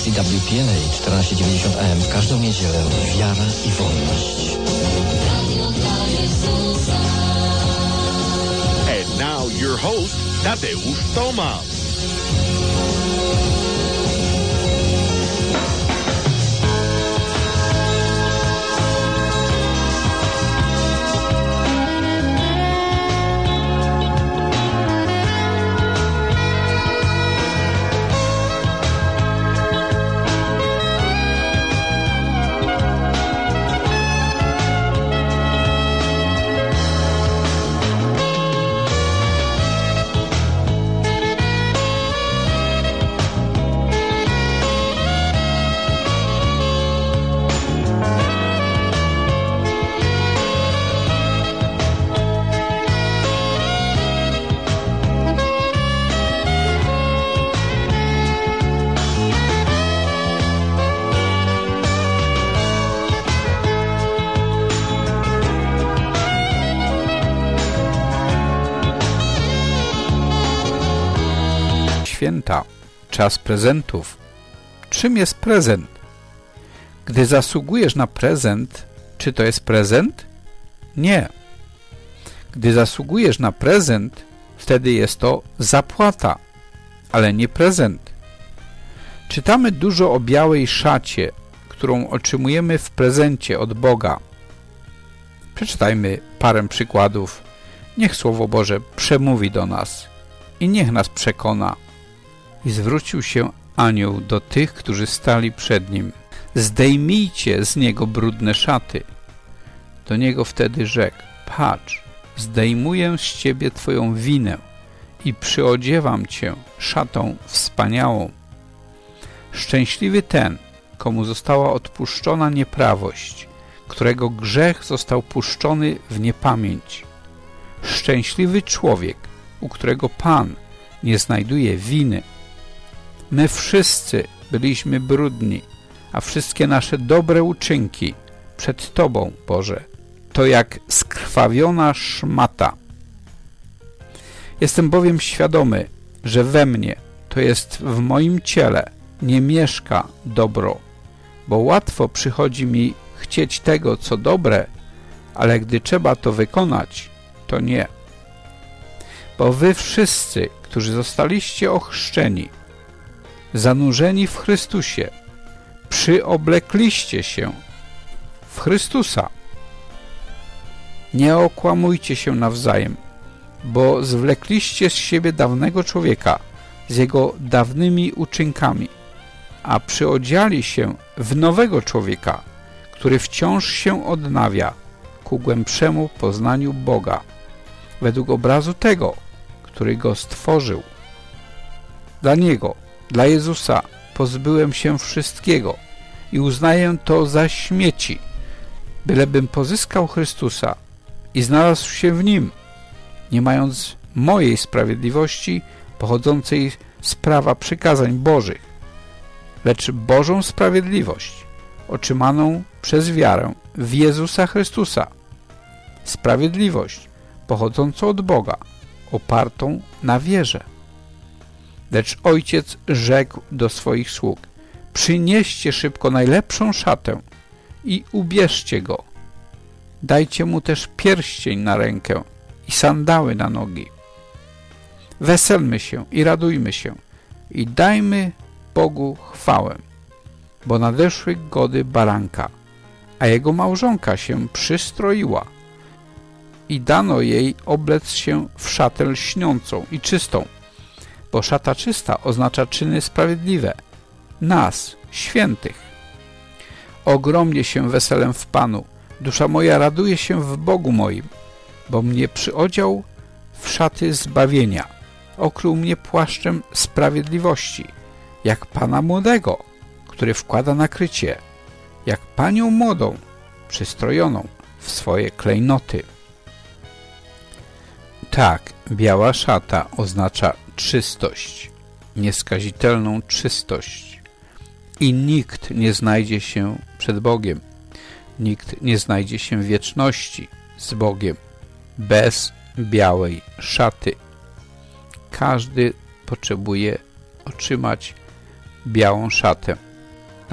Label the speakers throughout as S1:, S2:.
S1: stacji WPLA 1490 AM w każdą niedzielę wiara i wolność.
S2: And now your host, Tadeusz Tomasz.
S3: Święta, czas prezentów. Czym jest prezent? Gdy zasługujesz na prezent, czy to jest prezent? Nie. Gdy zasługujesz na prezent, wtedy jest to zapłata, ale nie prezent. Czytamy dużo o białej szacie, którą otrzymujemy w prezencie od Boga. Przeczytajmy parę przykładów. Niech Słowo Boże przemówi do nas i niech nas przekona. I zwrócił się anioł do tych, którzy stali przed nim. Zdejmijcie z niego brudne szaty. Do niego wtedy rzekł: patrz, zdejmuję z ciebie twoją winę i przyodziewam cię szatą wspaniałą. Szczęśliwy ten, komu została odpuszczona nieprawość, którego grzech został puszczony w niepamięć. Szczęśliwy człowiek, u którego Pan nie znajduje winy. My wszyscy byliśmy brudni, a wszystkie nasze dobre uczynki przed Tobą, Boże, to jak skrwawiona szmata. Jestem bowiem świadomy, że we mnie, to jest w moim ciele, nie mieszka dobro, bo łatwo przychodzi mi chcieć tego, co dobre, ale gdy trzeba to wykonać, to nie. Bo wy wszyscy, którzy zostaliście ochrzczeni, zanurzeni w Chrystusie, przyoblekliście się w Chrystusa. Nie okłamujcie się nawzajem, bo zwlekliście z siebie dawnego człowieka z jego dawnymi uczynkami, a przyodziali się w nowego człowieka, który wciąż się odnawia ku głębszemu poznaniu Boga, według obrazu tego, który go stworzył. Dla Niego, dla Jezusa pozbyłem się wszystkiego i uznaję to za śmieci, bylebym pozyskał Chrystusa i znalazł się w Nim, nie mając mojej sprawiedliwości pochodzącej z prawa przykazań Bożych, lecz Bożą sprawiedliwość otrzymaną przez wiarę w Jezusa Chrystusa, sprawiedliwość pochodzącą od Boga, opartą na wierze. Lecz ojciec rzekł do swoich sług: przynieście szybko najlepszą szatę i ubierzcie go. Dajcie mu też pierścień na rękę i sandały na nogi. Weselmy się i radujmy się i dajmy Bogu chwałę, bo nadeszły gody baranka, a jego małżonka się przystroiła i dano jej oblec się w szatę lśniącą i czystą, bo szata czysta oznacza czyny sprawiedliwe, nas, świętych. Ogromnie się weselem w Panu, dusza moja raduje się w Bogu moim, bo mnie przyodział w szaty zbawienia, okrył mnie płaszczem sprawiedliwości, jak Pana młodego, który wkłada nakrycie, jak Panią młodą, przystrojoną w swoje klejnoty. Tak, biała szata oznacza czystość, nieskazitelną czystość. I nikt nie znajdzie się przed Bogiem, nikt nie znajdzie się w wieczności z Bogiem bez białej szaty. Każdy potrzebuje otrzymać białą szatę,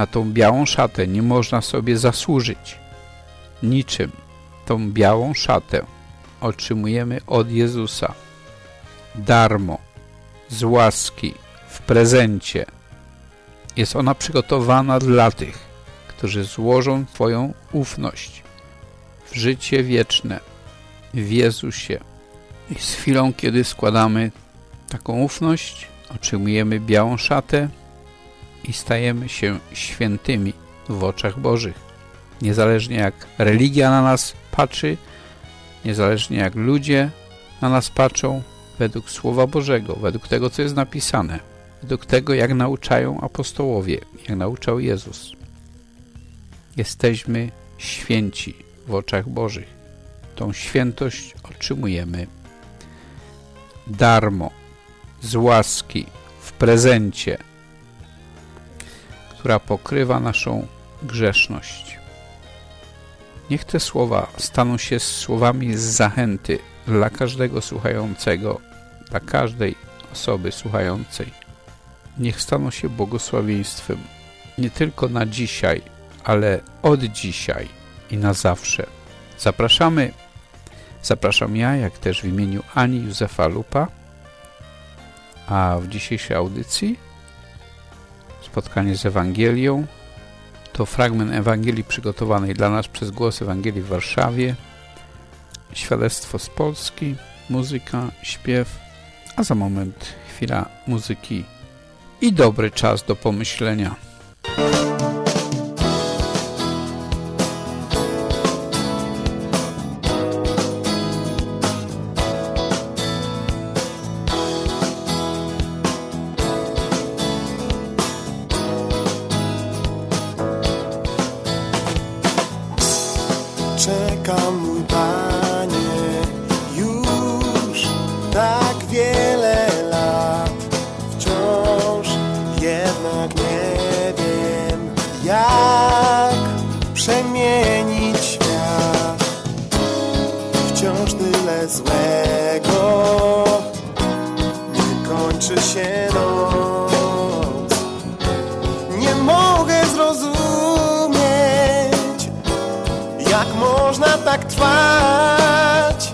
S3: Na tą białą szatę nie można sobie zasłużyć niczym. Tą białą szatę otrzymujemy od Jezusa darmo, z łaski, w prezencie. Jest ona przygotowana dla tych, którzy złożą swoją ufność w życie wieczne w Jezusie. I z chwilą, kiedy składamy taką ufność, otrzymujemy białą szatę i stajemy się świętymi w oczach Bożych. Niezależnie jak religia na nas patrzy, niezależnie jak ludzie na nas patrzą, według Słowa Bożego, według tego, co jest napisane, według tego, jak nauczają apostołowie, jak nauczał Jezus. Jesteśmy święci w oczach Bożych. Tą świętość otrzymujemy darmo, z łaski, w prezencie, która pokrywa naszą grzeszność. Niech te słowa staną się słowami z zachęty dla każdego słuchającego, dla każdej osoby słuchającej. Niech staną się błogosławieństwem nie tylko na dzisiaj, ale od dzisiaj i na zawsze. Zapraszam ja, jak też w imieniu Ani Józefa Lupa, a w dzisiejszej audycji spotkanie z Ewangelią to fragment Ewangelii przygotowanej dla nas przez Głos Ewangelii w Warszawie, świadectwo z Polski, muzyka, śpiew, a za moment chwila muzyki i dobry czas do pomyślenia.
S4: Czekam, mój Panie, już tak wiele lat, wciąż jednak nie wiem, jak przemienić świat. Wciąż tyle złego, nie kończy się noc. Nie mogę zrozumieć, jak można tak trwać.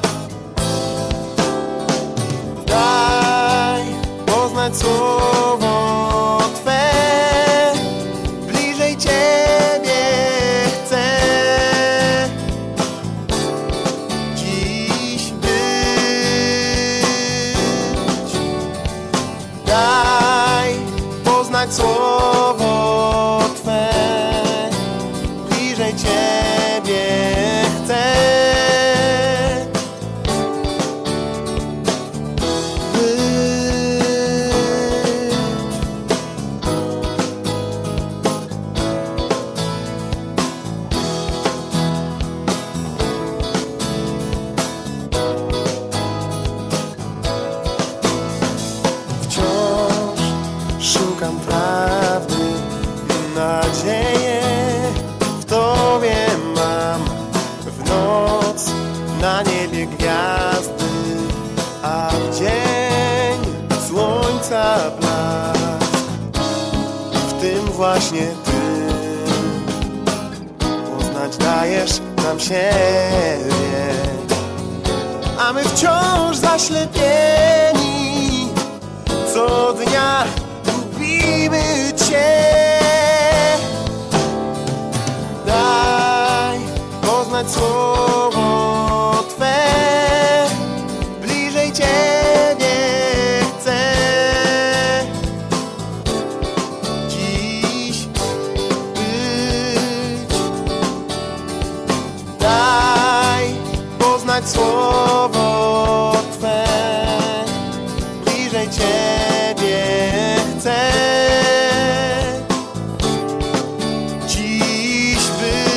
S4: Daj poznać słowo Twe, bliżej Ciebie chcę dziś być. Daj poznać słowo Twe, bliżej Ciebie chcę być. Wciąż szukam prawdy, nadzieję w Tobie mam. W noc na niebie gwiazdy, a w dzień słońca blask. W tym właśnie Ty poznać dajesz nam siebie, a my wciąż zaślepieni co dnia lubimy Cię. Daj poznać słowo Twe, bliżej Ciebie chcę dziś być. Daj poznać słowo Twe, bliżej Ciebie chcę dziś być.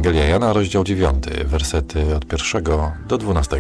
S5: Ewangelia Jana, rozdział 9, wersety od 1 do 12.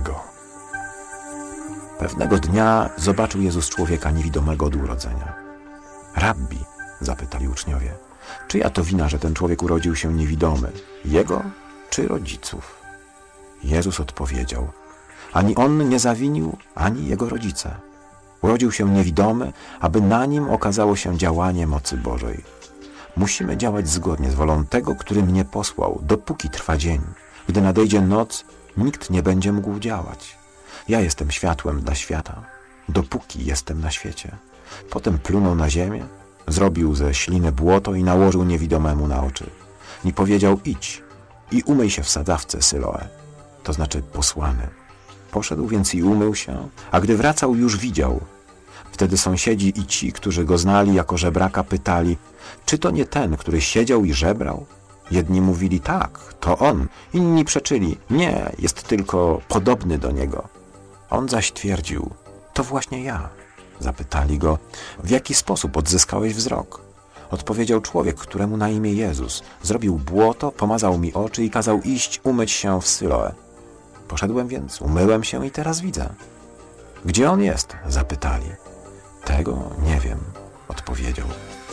S6: Pewnego dnia zobaczył Jezus człowieka niewidomego od urodzenia. Rabbi, zapytali uczniowie, czyja to wina, że ten człowiek urodził się niewidomy? Jego czy rodziców? Jezus odpowiedział, ani on nie zawinił, ani jego rodzice. Urodził się niewidomy, aby na nim okazało się działanie mocy Bożej. Musimy działać zgodnie z wolą tego, który mnie posłał, dopóki trwa dzień. Gdy nadejdzie noc, nikt nie będzie mógł działać. Ja jestem światłem dla świata, dopóki jestem na świecie. Potem plunął na ziemię, zrobił ze śliny błoto i nałożył niewidomemu na oczy. I powiedział, idź i umyj się w sadzawce Syloe, to znaczy posłany. Poszedł więc i umył się, a gdy wracał, już widział. Wtedy sąsiedzi i ci, którzy go znali jako żebraka, pytali, czy to nie ten, który siedział i żebrał? Jedni mówili, tak, to on. Inni przeczyli, nie, jest tylko podobny do niego. On zaś twierdził, to właśnie ja. Zapytali go, w jaki sposób odzyskałeś wzrok? Odpowiedział człowiek, któremu na imię Jezus. Zrobił błoto, pomazał mi oczy i kazał iść umyć się w Syloe. Poszedłem więc, umyłem się i teraz widzę. Gdzie on jest? Zapytali. Tego nie wiem, odpowiedział.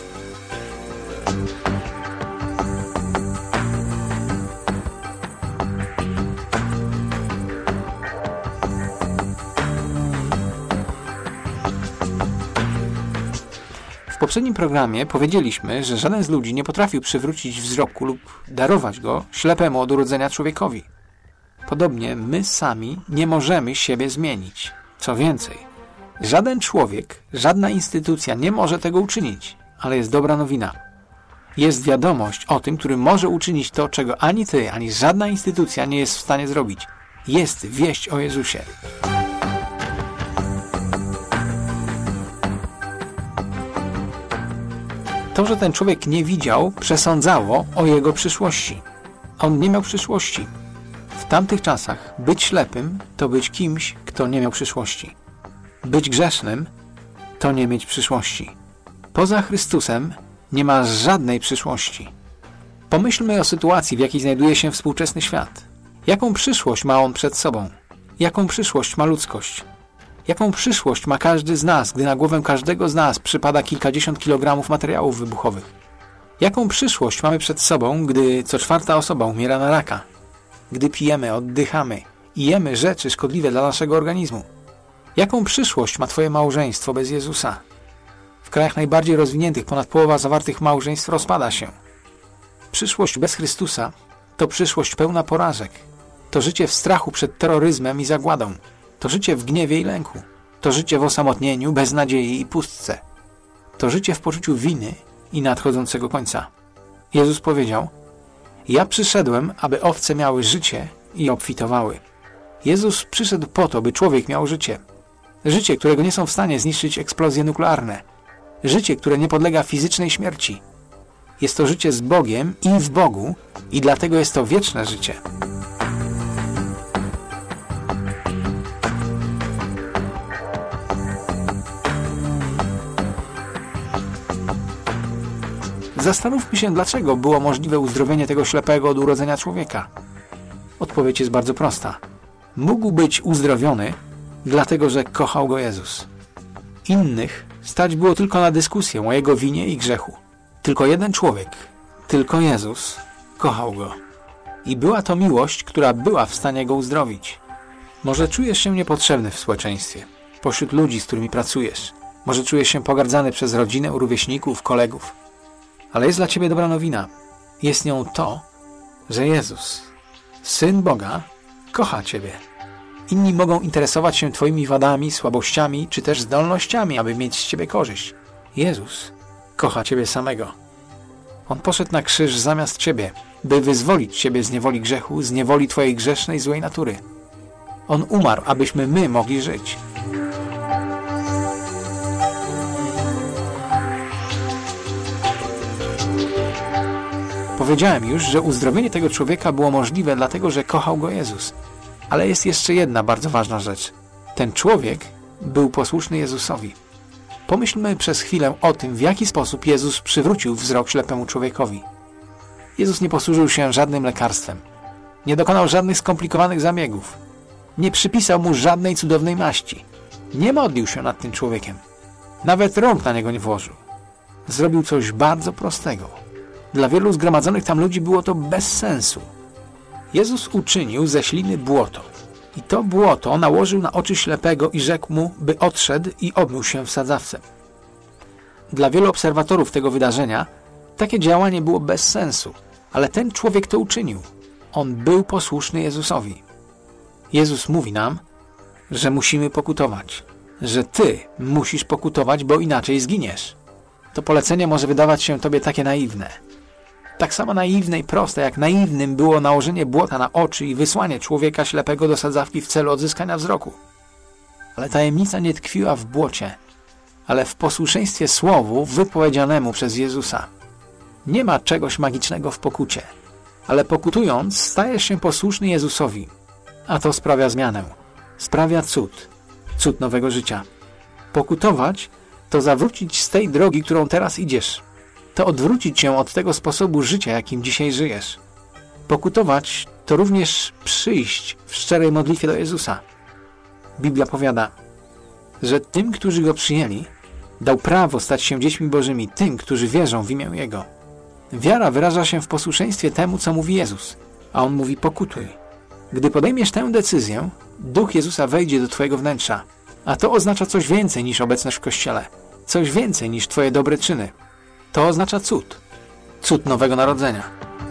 S7: W poprzednim programie powiedzieliśmy, że żaden z ludzi nie potrafił przywrócić wzroku lub darować go ślepemu od urodzenia człowiekowi. Podobnie my sami nie możemy siebie zmienić. Co więcej, żaden człowiek, żadna instytucja nie może tego uczynić, ale jest dobra nowina. Jest wiadomość o tym, który może uczynić to, czego ani ty, ani żadna instytucja nie jest w stanie zrobić. Jest wieść o Jezusie. To, że ten człowiek nie widział, przesądzało o jego przyszłości. On nie miał przyszłości. W tamtych czasach być ślepym to być kimś, kto nie miał przyszłości. Być grzesznym to nie mieć przyszłości. Poza Chrystusem nie ma żadnej przyszłości. Pomyślmy o sytuacji, w jakiej znajduje się współczesny świat. Jaką przyszłość ma on przed sobą? Jaką przyszłość ma ludzkość? Jaką przyszłość ma każdy z nas, gdy na głowę każdego z nas przypada kilkadziesiąt kilogramów materiałów wybuchowych? Jaką przyszłość mamy przed sobą, gdy co czwarta osoba umiera na raka? Gdy pijemy, oddychamy i jemy rzeczy szkodliwe dla naszego organizmu? Jaką przyszłość ma twoje małżeństwo bez Jezusa? W krajach najbardziej rozwiniętych ponad połowa zawartych małżeństw rozpada się. Przyszłość bez Chrystusa to przyszłość pełna porażek. To życie w strachu przed terroryzmem i zagładą. To życie w gniewie i lęku. To życie w osamotnieniu, beznadziei i pustce. To życie w poczuciu winy i nadchodzącego końca. Jezus powiedział, ja przyszedłem, aby owce miały życie i obfitowały. Jezus przyszedł po to, by człowiek miał życie. Życie, którego nie są w stanie zniszczyć eksplozje nuklearne. Życie, które nie podlega fizycznej śmierci. Jest to życie z Bogiem i w Bogu i dlatego jest to wieczne życie. Zastanówmy się, dlaczego było możliwe uzdrowienie tego ślepego od urodzenia człowieka. Odpowiedź jest bardzo prosta. Mógł być uzdrowiony, dlatego że kochał go Jezus. Innych stać było tylko na dyskusję o jego winie i grzechu. Tylko jeden człowiek, tylko Jezus, kochał go. I była to miłość, która była w stanie go uzdrowić. Może czujesz się niepotrzebny w społeczeństwie, pośród ludzi, z którymi pracujesz. Może czujesz się pogardzany przez rodzinę, rówieśników, kolegów. Ale jest dla ciebie dobra nowina. Jest nią to, że Jezus, Syn Boga, kocha ciebie. Inni mogą interesować się twoimi wadami, słabościami, czy też zdolnościami, aby mieć z ciebie korzyść. Jezus kocha ciebie samego. On poszedł na krzyż zamiast ciebie, by wyzwolić ciebie z niewoli grzechu, z niewoli twojej grzesznej, złej natury. On umarł, abyśmy my mogli żyć. Powiedziałem już, że uzdrowienie tego człowieka było możliwe dlatego, że kochał go Jezus. Ale jest jeszcze jedna bardzo ważna rzecz. Ten człowiek był posłuszny Jezusowi. Pomyślmy przez chwilę o tym, w jaki sposób Jezus przywrócił wzrok ślepemu człowiekowi. Jezus nie posłużył się żadnym lekarstwem. Nie dokonał żadnych skomplikowanych zabiegów. Nie przypisał mu żadnej cudownej maści. Nie modlił się nad tym człowiekiem. Nawet rąk na niego nie włożył. Zrobił coś bardzo prostego. Dla wielu zgromadzonych tam ludzi było to bez sensu. Jezus uczynił ze śliny błoto. I to błoto nałożył na oczy ślepego i rzekł mu, by odszedł i obmył się w sadzawce. Dla wielu obserwatorów tego wydarzenia takie działanie było bez sensu, ale ten człowiek to uczynił. On był posłuszny Jezusowi. Jezus mówi nam, że musimy pokutować, że Ty musisz pokutować, bo inaczej zginiesz. To polecenie może wydawać się Tobie takie naiwne. Tak samo naiwne i proste, jak naiwnym było nałożenie błota na oczy i wysłanie człowieka ślepego do sadzawki w celu odzyskania wzroku. Ale tajemnica nie tkwiła w błocie, ale w posłuszeństwie słowu wypowiedzianemu przez Jezusa. Nie ma czegoś magicznego w pokucie, ale pokutując stajesz się posłuszny Jezusowi, a to sprawia zmianę, sprawia cud nowego życia. Pokutować to zawrócić z tej drogi, którą teraz idziesz. To odwrócić się od tego sposobu życia, jakim dzisiaj żyjesz. Pokutować to również przyjść w szczerej modlitwie do Jezusa. Biblia powiada, że tym, którzy Go przyjęli, dał prawo stać się dziećmi Bożymi, tym, którzy wierzą w imię Jego. Wiara wyraża się w posłuszeństwie temu, co mówi Jezus, a On mówi pokutuj. Gdy podejmiesz tę decyzję, Duch Jezusa wejdzie do Twojego wnętrza, a to oznacza coś więcej niż obecność w Kościele, coś więcej niż Twoje dobre czyny. To oznacza cud nowego narodzenia.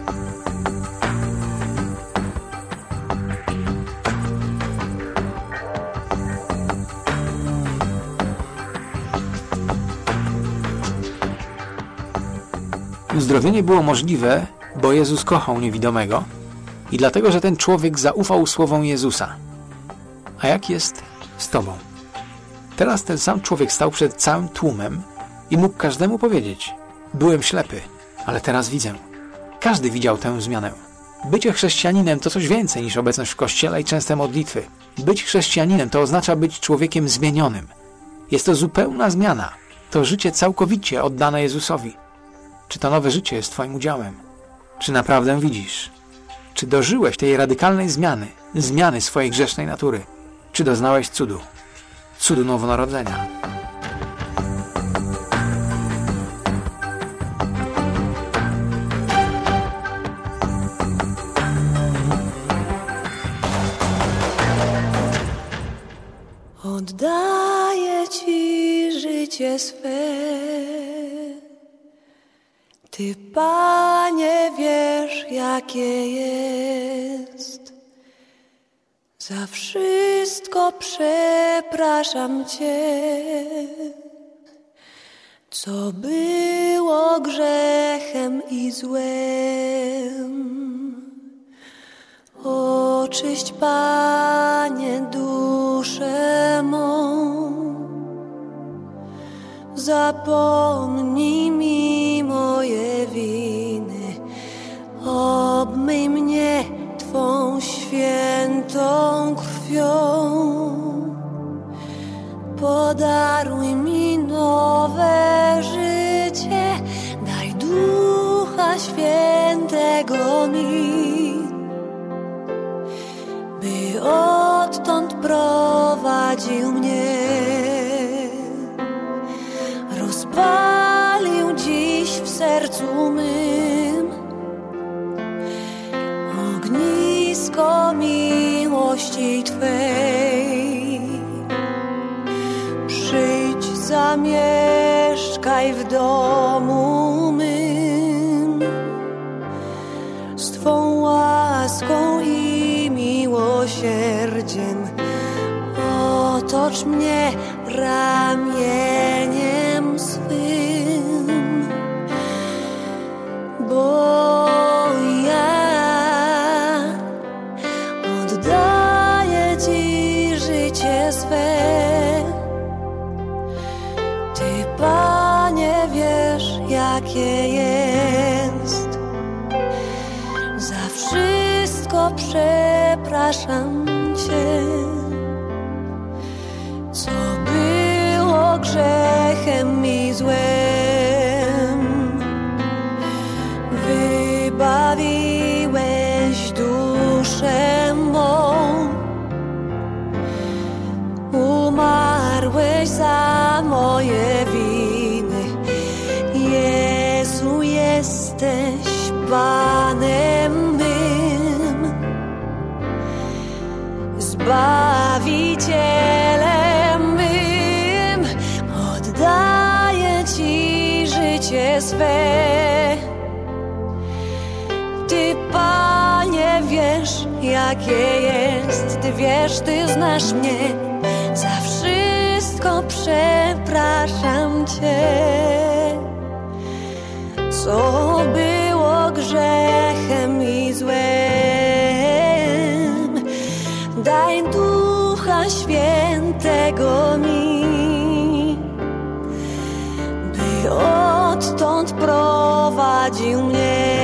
S7: Uzdrowienie było możliwe, bo Jezus kochał niewidomego i dlatego, że ten człowiek zaufał słowom Jezusa. A jak jest z Tobą? Teraz ten sam człowiek stał przed całym tłumem i mógł każdemu powiedzieć: byłem ślepy, ale teraz widzę. Każdy widział tę zmianę. Bycie chrześcijaninem to coś więcej niż obecność w kościele i częste modlitwy. Być chrześcijaninem to oznacza być człowiekiem zmienionym. Jest to zupełna zmiana. To życie całkowicie oddane Jezusowi. Czy to nowe życie jest Twoim udziałem? Czy naprawdę widzisz? Czy dożyłeś tej radykalnej zmiany swojej grzesznej natury? Czy doznałeś cudu nowonarodzenia?
S8: Oddaję Ci życie swe. Ty, Panie, wiesz, jakie jest. Za wszystko przepraszam Cię, co było grzechem i złem. Oczyść, Panie, duszę mą. Zapomnij mi moje winy, obmyj mnie Twą świętą krwią. Podaruj mi nowe życie, daj Ducha Świętego mi, by odtąd prowadził mnie. Rozpalił dziś w sercu mym ognisko miłości Twej. Przyjdź, zamieszkaj w domu mym, z Twą łaską i miłosierdziem. Otocz mnie ramieniem swym, bo ja oddaję Ci życie swe. Ty, Panie, wiesz, jakie jest. Za wszystko przepraszam Cię, co było grzechem i złem. Wybacz moje winy. Jezu, jesteś Panem mym, Zbawicielem mym. Oddaję Ci życie swe. Ty, Panie, wiesz, jakie jest. Ty wiesz, Ty znasz mnie. Za wszystko przepraszam Cię, co było grzechem i złem. Daj Ducha Świętego mi, by odtąd prowadził mnie.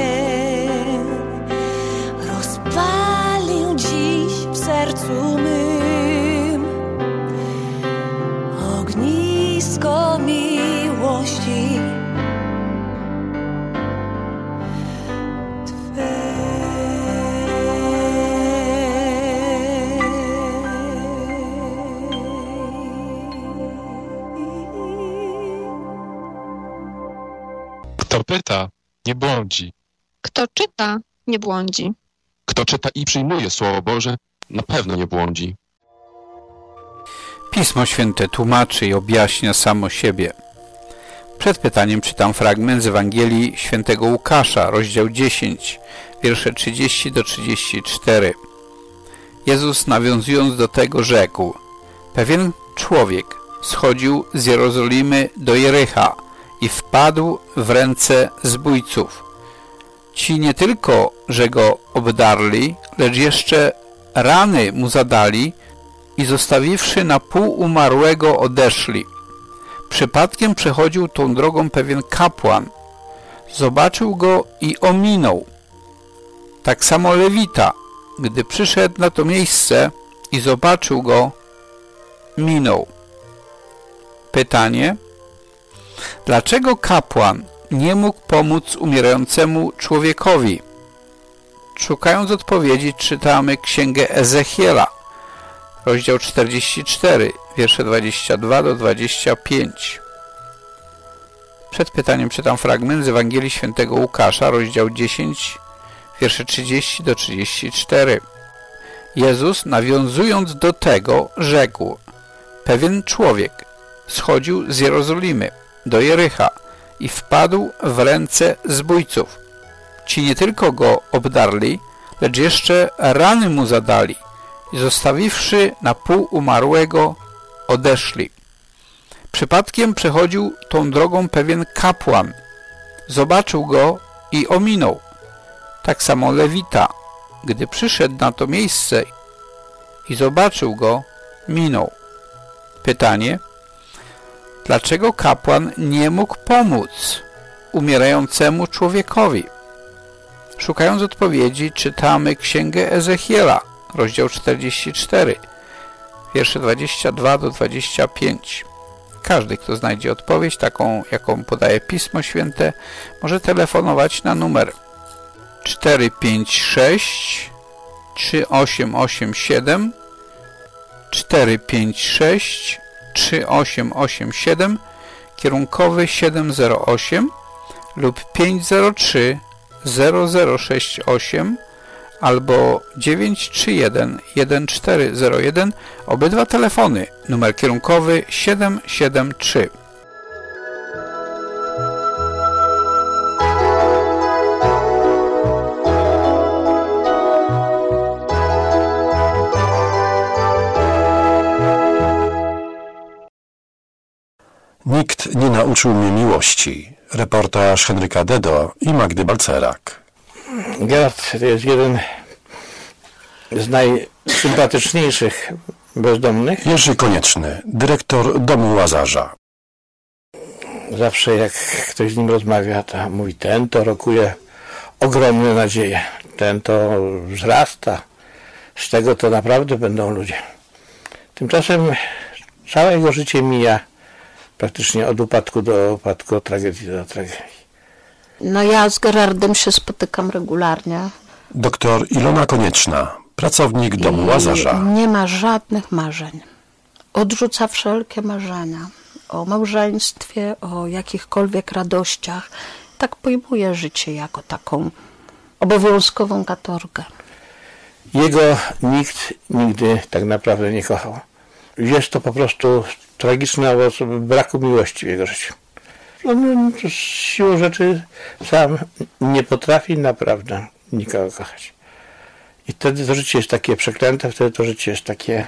S8: Rozpalił dziś w sercu mym ognisko miłości Twe.
S5: Kto pyta, nie błądzi.
S9: Kto czyta, nie błądzi.
S5: Kto czyta i przyjmuje Słowo Boże, na pewno nie błądzi.
S3: Pismo Święte tłumaczy i objaśnia samo siebie. Przed pytaniem czytam fragment z Ewangelii Świętego Łukasza, rozdział 10, wiersze 30 do 34. Jezus, nawiązując do tego, rzekł: pewien człowiek schodził z Jerozolimy do Jericha i wpadł w ręce zbójców. Ci nie tylko, że go obdarli, lecz jeszcze rany mu zadali i zostawiwszy na pół umarłego, odeszli. Przypadkiem przechodził tą drogą pewien kapłan. Zobaczył go i ominął. Tak samo Lewita, gdy przyszedł na to miejsce i zobaczył go, minął. Pytanie: dlaczego kapłan nie mógł pomóc umierającemu człowiekowi? Szukając odpowiedzi, czytamy Księgę Ezechiela, rozdział 44, wiersze 22 do 25. Przed pytaniem czytam fragment z Ewangelii Świętego Łukasza, rozdział 10, wiersze 30 do 34. Jezus, nawiązując do tego, rzekł: pewien człowiek schodził z Jerozolimy do Jericha i wpadł w ręce zbójców. Ci nie tylko go obdarli, lecz jeszcze rany mu zadali i zostawiwszy na pół umarłego, odeszli. Przypadkiem przechodził tą drogą pewien kapłan. Zobaczył go i ominął. Tak samo Lewita, gdy przyszedł na to miejsce i zobaczył go, minął. Pytanie: dlaczego kapłan nie mógł pomóc umierającemu człowiekowi? Szukając odpowiedzi, czytamy Księgę Ezechiela, rozdział 44, wiersze 22 do 25. Każdy, kto znajdzie odpowiedź, taką jaką podaje Pismo Święte, może telefonować na numer 456 3887 456 3887, kierunkowy 708 lub 503 0068 albo 931 1401, obydwa telefony, numer kierunkowy 773.
S5: Nikt nie nauczył mnie miłości. Reportaż Henryka Dedo i Magdy Balcerak.
S10: Gerard to jest jeden z najsympatyczniejszych bezdomnych.
S5: Jerzy Konieczny, dyrektor Domu Łazarza.
S10: Zawsze jak ktoś z nim rozmawia, to mówi: ten to rokuje ogromne nadzieje, ten to wzrasta, z tego to naprawdę będą ludzie. Tymczasem całe jego życie mija praktycznie od upadku do upadku, od tragedii do tragedii.
S11: No ja z Gerardem się spotykam regularnie.
S5: Doktor Ilona Konieczna, pracownik Domu Łazarza.
S11: Nie ma żadnych marzeń. Odrzuca wszelkie marzenia. o małżeństwie, o jakichkolwiek radościach. Tak pojmuję życie jako taką obowiązkową katorgę.
S10: Jego nikt nigdy tak naprawdę nie kochał. Jest to po prostu tragiczny owoc braku miłości w jego życiu. On z siłą rzeczy sam nie potrafi naprawdę nikogo kochać. I wtedy to życie jest takie przeklęte, wtedy to życie jest takie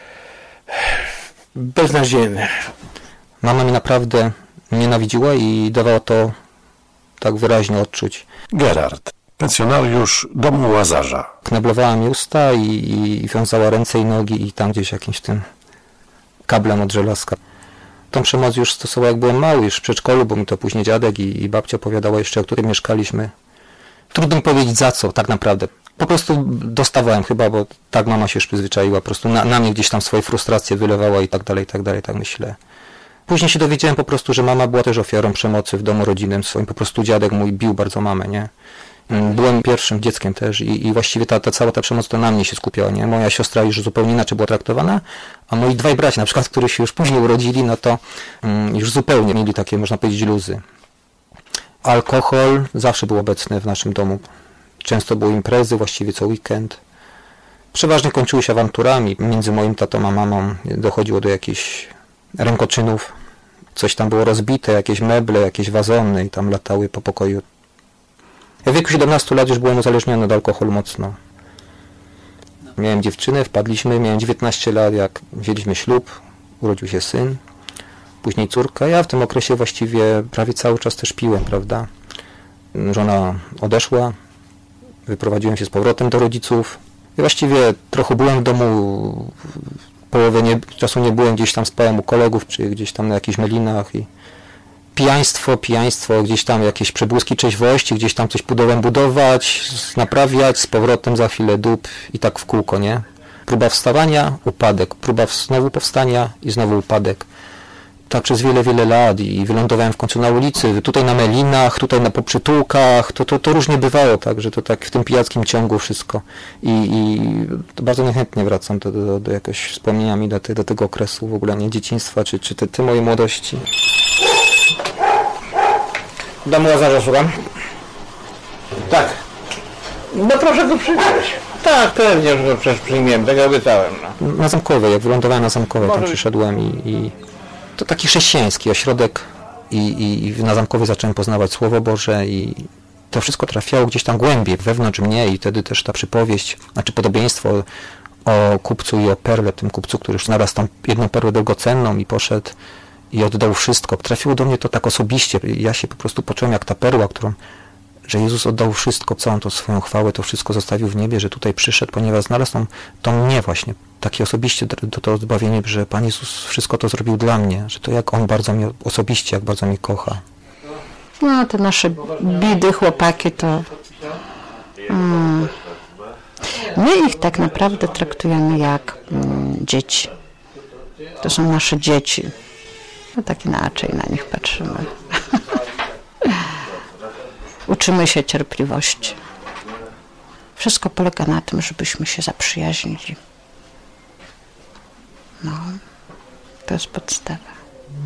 S10: beznadziejne.
S12: Mama mnie naprawdę nienawidziła i dawała to tak wyraźnie odczuć.
S5: Gerard, pensjonariusz domu Łazarza.
S12: Kneblowała mi usta i wiązała ręce i nogi i tam gdzieś jakimś tym kablem od żelazka. Tą przemoc już stosowała jak byłem mały, już w przedszkolu, bo mi to później dziadek i babcia opowiadała jeszcze, o którym mieszkaliśmy. Trudno mi powiedzieć za co, tak naprawdę. Po prostu dostawałem chyba, bo tak mama się już przyzwyczaiła, po prostu na mnie gdzieś tam swoje frustracje wylewała i tak dalej, tak myślę. Później się dowiedziałem po prostu, że mama była też ofiarą przemocy w domu rodzinnym swoim, po prostu dziadek mój bił bardzo mamę, nie? Byłem pierwszym dzieckiem też i właściwie cała ta przemoc to na mnie się skupiała, nie? Moja siostra już zupełnie inaczej była traktowana, a moi dwaj bracia na przykład, którzy się już później urodzili, no to już zupełnie mieli takie, można powiedzieć, luzy. Alkohol zawsze był obecny w naszym domu. Często były imprezy, właściwie co weekend. Przeważnie kończyły się awanturami. Między moim tatą a mamą dochodziło do jakichś rękoczynów. Coś tam było rozbite, jakieś meble, jakieś wazony i tam latały po pokoju. Ja w wieku 17 lat już byłem uzależniony od alkoholu mocno. Miałem dziewczynę, wpadliśmy, miałem 19 lat, jak wzięliśmy ślub, urodził się syn, później córka. Ja w tym okresie właściwie prawie cały czas też piłem, prawda? Żona odeszła, wyprowadziłem się z powrotem do rodziców. I właściwie trochę byłem w domu, połowę czasu nie byłem, gdzieś tam spałem u kolegów, czy gdzieś tam na jakichś melinach i pijaństwo, gdzieś tam jakieś przebłyski trzeźwości, gdzieś tam coś pudełem budować, naprawiać, z powrotem za chwilę dup i tak w kółko, nie? Próba wstawania, upadek, próba znowu powstania i znowu upadek. Tak przez wiele lat i wylądowałem w końcu na ulicy, tutaj na melinach, tutaj po przytułkach, to różnie bywało, tak, że to tak w tym pijackim ciągu wszystko i bardzo niechętnie wracam do jakoś wspomnieniami do tego okresu w ogóle, nie, dzieciństwa, czy te mojej młodości.
S10: W domu Łazarza, słucham? Tak. No proszę go przyjrzeć. Tak, pewnie, że go przecież przyjmiemy, tak jak obiecałem. No.
S12: Na Zamkowej, jak wylądowałem na Zamkowej, tam przyszedłem i to taki chrześcijański ośrodek i na Zamkowej zacząłem poznawać Słowo Boże i to wszystko trafiało gdzieś tam głębiej, wewnątrz mnie i wtedy też ta przypowieść, znaczy podobieństwo o kupcu i o perle, tym kupcu, który już znalazł tam jedną perłę drogocenną i poszedł i oddał wszystko. Trafiło do mnie to tak osobiście. Ja się po prostu poczułem jak ta perła, że Jezus oddał wszystko, całą tą swoją chwałę, to wszystko zostawił w niebie, że tutaj przyszedł, ponieważ znalazł to mnie właśnie, takie osobiście to zbawienie, że Pan Jezus wszystko to zrobił dla mnie, że to jak On bardzo mnie osobiście, jak bardzo mnie kocha.
S11: No, te nasze biedy, chłopaki, to my ich tak naprawdę traktujemy jak dzieci. To są nasze dzieci. No tak inaczej na nich patrzymy. Uczymy się cierpliwości. Wszystko polega na tym, żebyśmy się zaprzyjaźnili. No, to jest podstawa.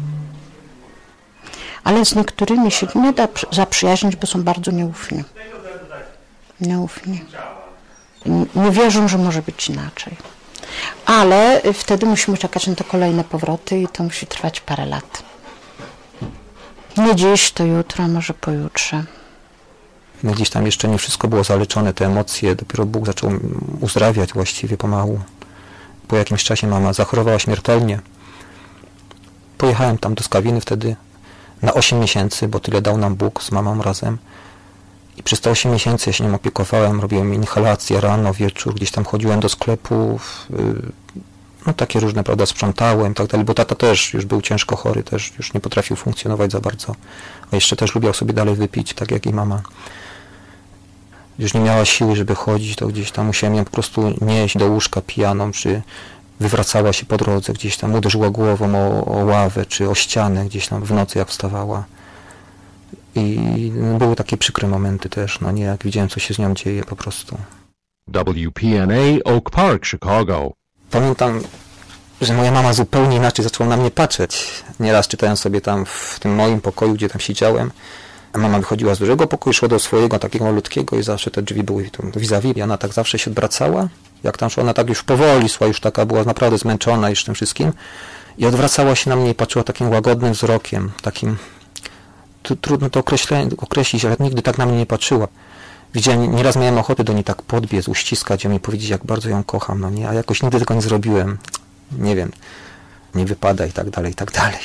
S11: Ale z niektórymi się nie da zaprzyjaźnić, bo są bardzo nieufni. Nieufni. Nie wierzą, że może być inaczej. Ale wtedy musimy czekać na te kolejne powroty i to musi trwać parę lat. Nie dziś, to jutro, a może pojutrze.
S12: Gdzieś tam jeszcze nie wszystko było zaleczone, te emocje, dopiero Bóg zaczął uzdrawiać właściwie pomału. Po jakimś czasie mama zachorowała śmiertelnie. Pojechałem tam do Skawiny wtedy na 8 miesięcy, bo tyle dał nam Bóg z mamą razem. I przez te 8 miesięcy ja się nią opiekowałem, robiłem inhalacje rano, wieczór, gdzieś tam chodziłem do sklepów, no takie różne, prawda, sprzątałem i tak dalej, bo tata też już był ciężko chory, też już nie potrafił funkcjonować za bardzo, a jeszcze też lubiał sobie dalej wypić, tak jak i mama. Już nie miała siły, żeby chodzić, to gdzieś tam musiałem ją po prostu nieść do łóżka pijaną, czy wywracała się po drodze, gdzieś tam uderzyła głową o ławę, czy o ścianę, gdzieś tam w nocy jak wstawała. I były takie przykre momenty też, no nie, jak widziałem, co się z nią dzieje po prostu.
S2: WPNA Oak Park, Chicago.
S12: Pamiętam że moja mama zupełnie inaczej zaczęła na mnie patrzeć. Nieraz czytając sobie tam w tym moim pokoju, gdzie tam siedziałem, a mama wychodziła z dużego pokoju, szła do swojego takiego malutkiego i zawsze te drzwi były vis-a-vis i ona tak zawsze się odwracała, jak tam szła, ona tak już powoli szła, już taka była naprawdę zmęczona już tym wszystkim i odwracała się na mnie i patrzyła takim łagodnym wzrokiem, takim, trudno to określić, ale nigdy tak na mnie nie patrzyła. Widziałem, nieraz miałem ochotę do niej tak podbiec, uściskać ją i powiedzieć, jak bardzo ją kocham, no nie, a jakoś nigdy tego nie zrobiłem. Nie wiem, nie wypada i tak dalej, i tak dalej.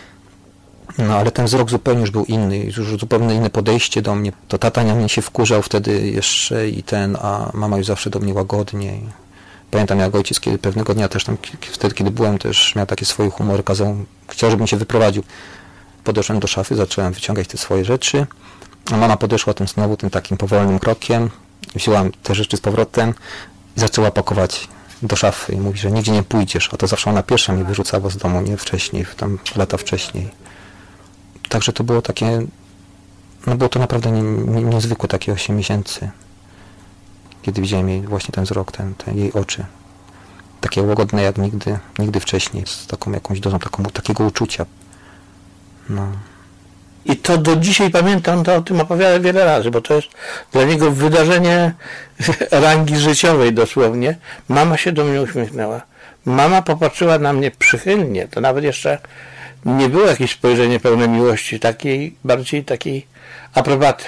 S12: No ale ten wzrok zupełnie już był inny, już zupełnie inne podejście do mnie. To tata na mnie się wkurzał wtedy jeszcze a mama już zawsze do mnie łagodniej. Pamiętam, jak ojciec kiedy pewnego dnia też tam, wtedy kiedy byłem, też miał taki swój humor, chciał, żebym się wyprowadził. Podeszłem do szafy, zacząłem wyciągać te swoje rzeczy, a mama podeszła tym takim powolnym krokiem, wzięłam te rzeczy z powrotem i zaczęła pakować do szafy i mówi, że nigdzie nie pójdziesz, a to zawsze ona pierwsza mnie wyrzucała z domu, nie wcześniej, tam lata wcześniej. Także to było takie, no było to naprawdę niezwykłe takie 8 miesięcy, kiedy widziałem jej właśnie ten wzrok, jej oczy, takie łagodne jak nigdy wcześniej, z taką jakąś dozą takiego uczucia. No.
S10: I to do dzisiaj pamiętam, to o tym opowiadam wiele razy, bo to jest dla niego wydarzenie rangi życiowej dosłownie. Mama się do mnie uśmiechnęła. Mama popatrzyła na mnie przychylnie. To nawet jeszcze nie było jakieś spojrzenie pełne miłości, bardziej takiej aprobaty.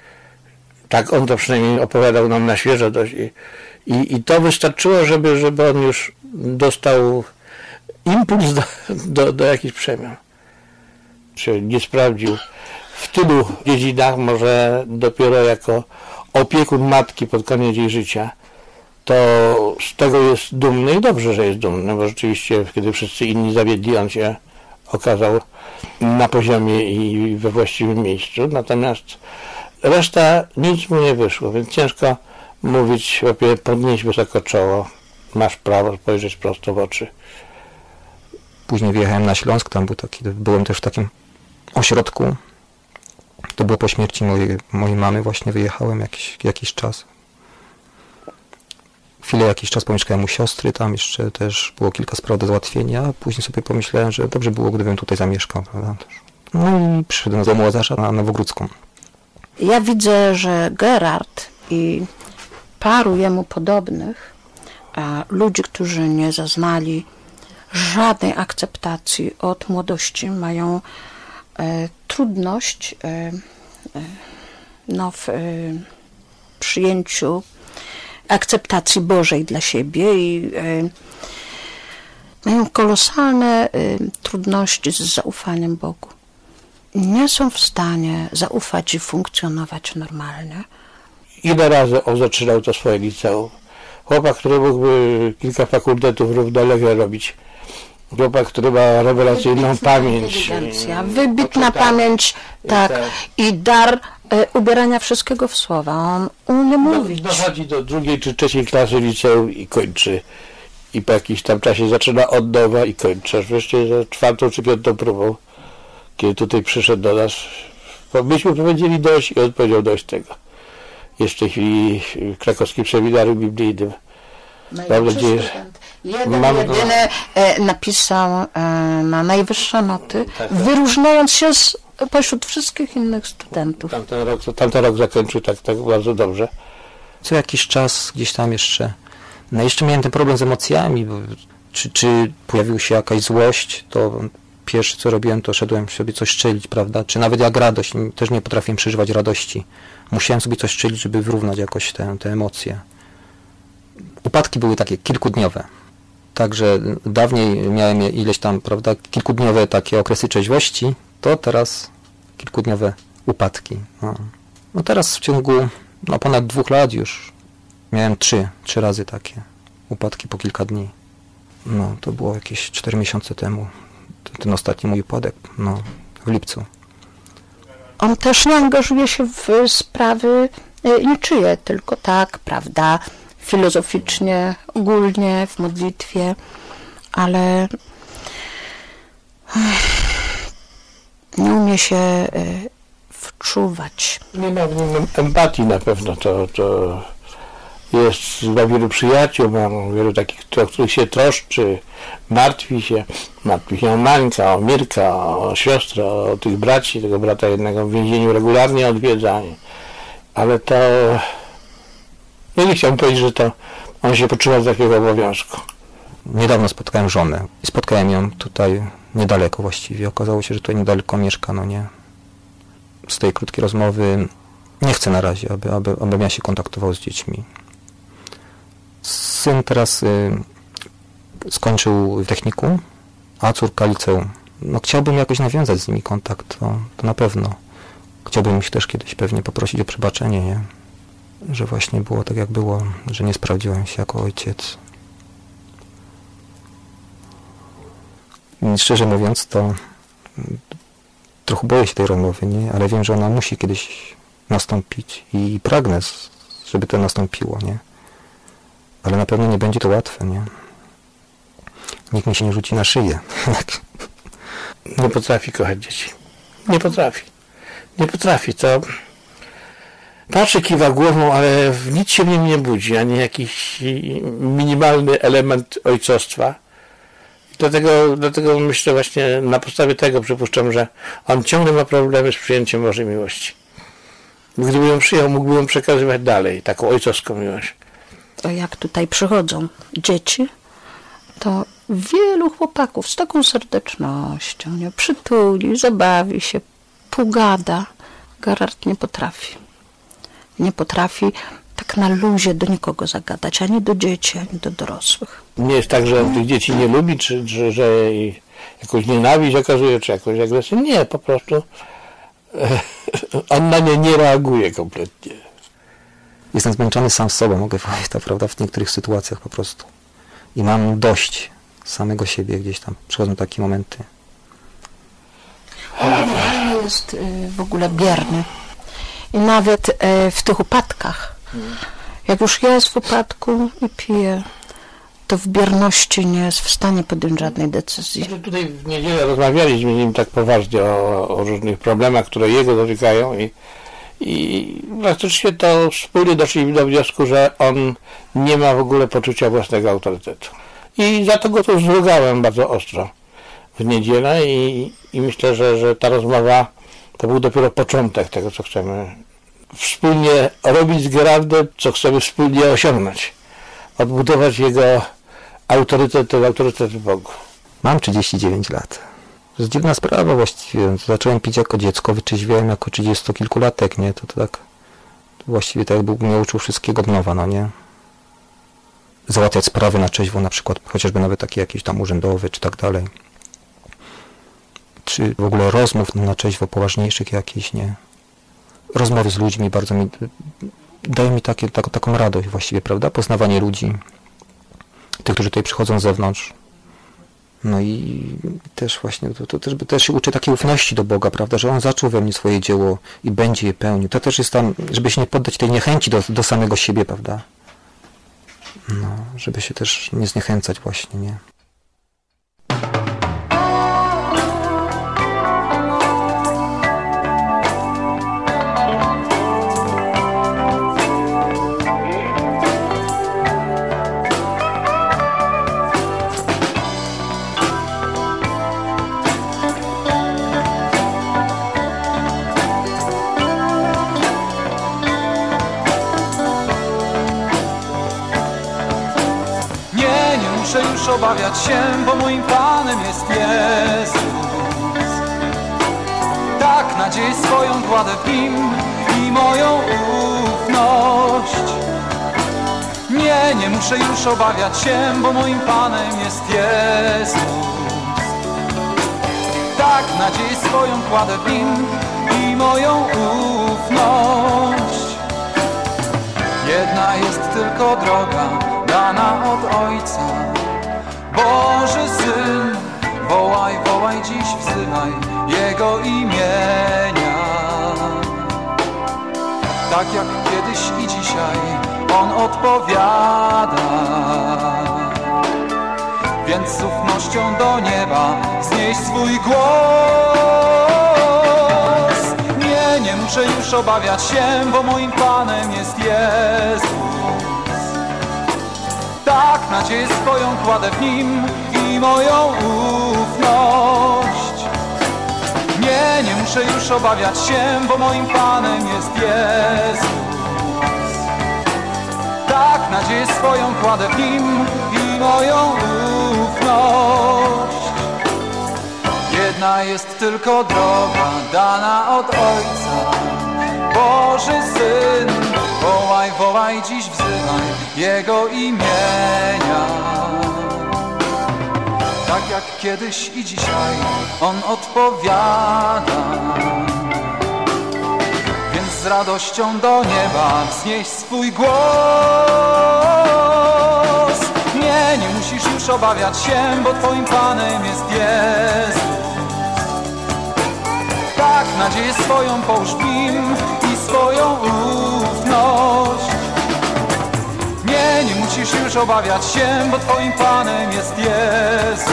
S10: Tak on to przynajmniej opowiadał nam na świeżo dość. I to wystarczyło, żeby on już dostał impuls do jakichś przemian. Się nie sprawdził w tylu dziedzinach, może dopiero jako opiekun matki pod koniec jej życia, to z tego jest dumny i dobrze, że jest dumny, bo rzeczywiście, kiedy wszyscy inni zawiedli, on się okazał na poziomie i we właściwym miejscu, natomiast reszta nic mu nie wyszło, więc ciężko mówić, podnieść wysoko czoło, masz prawo spojrzeć prosto w oczy.
S12: Później wyjechałem na Śląsk, tam byłem też w takim ośrodku. To było po śmierci mojej mamy, właśnie wyjechałem jakiś czas. Jakiś czas pomieszkałem u siostry, tam jeszcze też było kilka spraw do załatwienia, a później sobie pomyślałem, że dobrze było, gdybym tutaj zamieszkał. Prawda? No i przyszedłem do Łazarza na Nowogródzką.
S11: Ja widzę, że Gerard i paru jemu podobnych ludzi, którzy nie zaznali żadnej akceptacji od młodości, mają trudność w przyjęciu akceptacji Bożej dla siebie i mają kolosalne trudności z zaufaniem Bogu. Nie są w stanie zaufać i funkcjonować normalnie.
S10: Ile razy on zaczynał to swoje liceum? Chłopak, który mógłby kilka fakultetów równolegle robić. Chłopak, który ma rewelacyjną pamięć.
S11: Wybitna pamięć, tak. I dar ubierania wszystkiego w słowa. On umie mówić.
S10: Dochodzi do 2. czy 3. klasy liceum i kończy. I po jakimś tam czasie zaczyna od nowa i kończy. Wreszcie za 4. czy 5. próbą, kiedy tutaj przyszedł do nas, myśmy powiedzieli dość i on powiedział dość tego. Jest w tej chwili w krakowskim seminarium biblijnym. Mam nadzieję,
S11: jedyny napisał na najwyższe noty, wyróżniając się pośród wszystkich innych studentów.
S10: Tamten rok zakończył tak bardzo dobrze.
S12: Co jakiś czas gdzieś tam jeszcze, jeszcze miałem ten problem z emocjami, bo czy pojawiła się jakaś złość, to pierwsze co robiłem, to szedłem sobie coś szczelić, prawda, czy nawet jak radość, też nie potrafiłem przeżywać radości. Musiałem sobie coś szczelić, żeby wyrównać jakoś te emocje. Upadki były takie kilkudniowe. Także dawniej miałem ileś tam, prawda, kilkudniowe takie okresy trzeźwości, to teraz kilkudniowe upadki. No teraz w ciągu ponad 2 lat już miałem 3 razy takie upadki po kilka dni. No to było jakieś 4 miesiące temu. Ten ostatni mój upadek, w lipcu.
S11: On też nie angażuje się w sprawy niczyje, tylko tak, prawda, filozoficznie, ogólnie, w modlitwie, ale nie umie się wczuwać.
S10: Nie ma empatii na pewno, to ma wielu przyjaciół, mam wielu takich, o których się troszczy, martwi się o Mańka, o Mirka, o siostrę, o tych braci, tego brata jednego w więzieniu regularnie odwiedza. Ale to... Ja nie chciałbym powiedzieć, że to on się poczuwa z takiego obowiązku.
S12: Niedawno spotkałem żonę i spotkałem ją tutaj niedaleko właściwie. Okazało się, że tutaj niedaleko mieszka, no nie. Z tej krótkiej rozmowy nie chcę na razie, abym ja się kontaktował z dziećmi. Syn teraz skończył w technikum, a córka liceum. No chciałbym jakoś nawiązać z nimi kontakt, to na pewno. Chciałbym ich też kiedyś pewnie poprosić o przebaczenie, nie? Że właśnie było tak jak było, że nie sprawdziłem się jako ojciec. I szczerze mówiąc, to trochę boję się tej rozmowy, nie? Ale wiem, że ona musi kiedyś nastąpić i pragnę, żeby to nastąpiło, nie? Ale na pewno nie będzie to łatwe, nie? Nikt mi się nie rzuci na szyję.
S10: Nie potrafi kochać dzieci. Nie potrafi. To patrzy, kiwa głową, ale nic się w nim nie budzi, ani jakiś minimalny element ojcostwa. Dlatego myślę właśnie, na podstawie tego przypuszczam, że on ciągle ma problemy z przyjęciem Bożej miłości. Gdyby ją przyjął, mógłby ją przekazywać dalej, taką ojcowską miłość.
S11: To jak tutaj przychodzą dzieci, to wielu chłopaków z taką serdecznością, nie, przytuli, zabawi się, pogada. Gerard nie potrafi. Nie potrafi tak na luzie do nikogo zagadać, ani do dzieci, ani do dorosłych.
S10: Nie jest tak, że on tych dzieci nie lubi, czy że jakąś nienawiść okazuje, czy jakąś agresję. Nie, po prostu on na nie nie reaguje kompletnie.
S12: Jestem zmęczony sam z sobą, mogę powiedzieć, to prawda, w niektórych sytuacjach po prostu. I mam dość samego siebie gdzieś tam. Przychodzą takie momenty.
S11: On jest w ogóle bierny. I nawet w tych upadkach, jak już jest w upadku i pije, to w bierności nie jest w stanie podjąć żadnej decyzji.
S10: Tutaj w niedzielę rozmawialiśmy z nim tak poważnie o różnych problemach, które jego dotykają i praktycznie to wspólnie doszli do wniosku, że on nie ma w ogóle poczucia własnego autorytetu. I za to go tu zrugałem bardzo ostro w niedzielę i myślę, że ta rozmowa to był dopiero początek tego, co chcemy wspólnie robić z Gerardem, co chcemy wspólnie osiągnąć. Odbudować jego autorytet w Bogu.
S12: Mam 39 lat. To jest dziwna sprawa właściwie. Zacząłem pić jako dziecko, wytrzeźwiałem jako 30-kilkulatek, nie? To tak właściwie tak jakby mnie uczył wszystkiego od nowa, no nie? Załatwiać sprawy na trzeźwo, na przykład chociażby nawet takie jakieś tam urzędowe, czy tak dalej. Czy w ogóle rozmów na trzeźwo poważniejszych jakichś, nie? Rozmowy z ludźmi bardzo mi dają mi taką radość właściwie, prawda? Poznawanie ludzi, tych, którzy tutaj przychodzą z zewnątrz. No i też właśnie, to też się uczy takiej ufności do Boga, prawda? Że On zaczął we mnie swoje dzieło i będzie je pełnił. To też jest tam, żeby się nie poddać tej niechęci do samego siebie, prawda? No, żeby się też nie zniechęcać właśnie, nie?
S13: Obawiać się, bo moim Panem jest Jezus. Tak nadzieję swoją kładę w Nim i moją ufność. Nie muszę już obawiać się, bo moim Panem jest Jezus. Tak nadzieję swoją kładę w Nim i moją ufność. Jedna jest tylko droga dana od Ojca. Boży Syn, wołaj, wołaj, dziś wzywaj Jego imienia. Tak jak kiedyś i dzisiaj On odpowiada. Więc z ufnością do nieba znieś swój głos. Nie muszę już obawiać się, bo moim Panem jest Jezus. Tak nadzieję swoją kładę w Nim i moją ufność. Nie muszę już obawiać się, bo moim Panem jest Jezus. Tak nadzieję swoją kładę w Nim i moją ufność. Jedna jest tylko droga dana od Ojca, Boży Syn. Wołaj, wołaj, dziś wzywaj Jego imienia. Tak jak kiedyś i dzisiaj On odpowiada. Więc z radością do nieba wznieś swój głos. Nie musisz już obawiać się, bo Twoim Panem jest Jezus. Tak nadzieję swoją połóż w Nim i swoją ufność. Nie musisz już obawiać się, bo Twoim Panem jest Jezus.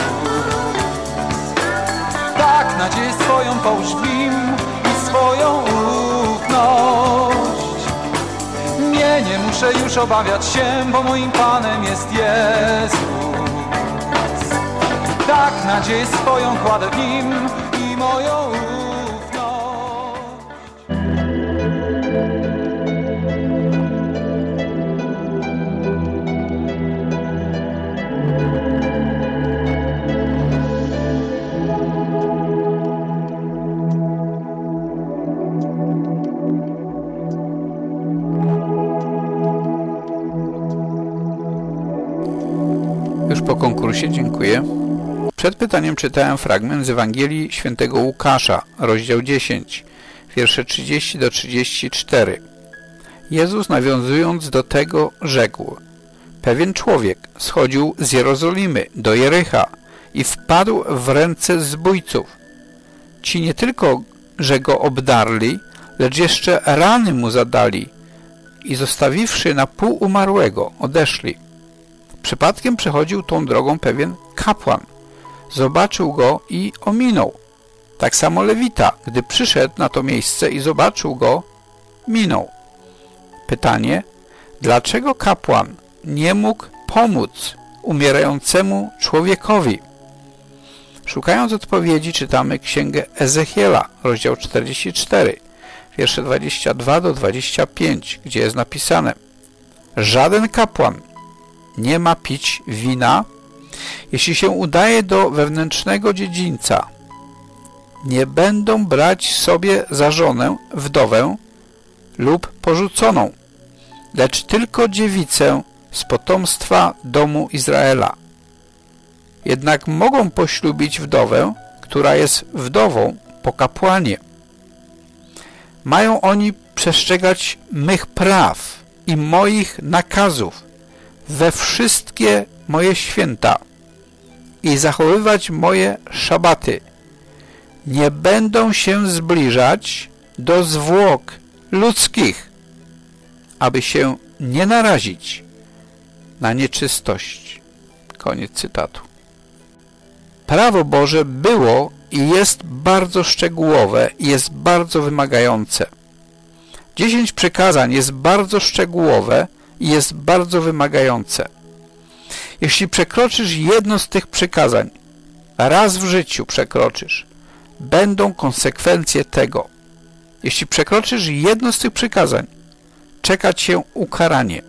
S13: Tak nadzieję swoją połóż w Nim i swoją ufność. Nie muszę już obawiać się, bo moim Panem jest Jezus. Tak nadzieję swoją kładę w Nim i moją ufność.
S3: Już po konkursie, dziękuję. Przed pytaniem czytałem fragment z Ewangelii Świętego Łukasza, rozdział 10, wiersze 30 do 34. Jezus, nawiązując do tego, rzekł: pewien człowiek schodził z Jerozolimy do Jericha i wpadł w ręce zbójców. Ci nie tylko, że go obdarli, lecz jeszcze rany mu zadali i zostawiwszy na pół umarłego, odeszli. Przypadkiem przechodził tą drogą pewien kapłan. Zobaczył go i ominął. Tak samo Lewita, gdy przyszedł na to miejsce i zobaczył go, minął. Pytanie: dlaczego kapłan nie mógł pomóc umierającemu człowiekowi? Szukając odpowiedzi, czytamy Księgę Ezechiela, rozdział 44, wiersze 22 do 25, gdzie jest napisane: żaden kapłan nie ma pić wina, jeśli się udaje do wewnętrznego dziedzińca. Nie będą brać sobie za żonę wdowę lub porzuconą, lecz tylko dziewicę z potomstwa domu Izraela. Jednak mogą poślubić wdowę, która jest wdową po kapłanie. Mają oni przestrzegać mych praw i moich nakazów we wszystkie moje święta i zachowywać moje szabaty. Nie będą się zbliżać do zwłok ludzkich, aby się nie narazić na nieczystość. Koniec cytatu. Prawo Boże było i jest bardzo szczegółowe i jest bardzo wymagające. 10 przykazań jest bardzo szczegółowe i jest bardzo wymagające. Jeśli przekroczysz jedno z tych przykazań, raz w życiu przekroczysz, będą konsekwencje tego. Jeśli przekroczysz jedno z tych przykazań, czeka cię ukaranie.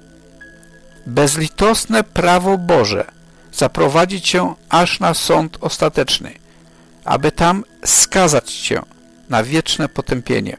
S3: Bezlitosne prawo Boże zaprowadzi cię aż na sąd ostateczny, aby tam skazać cię na wieczne potępienie.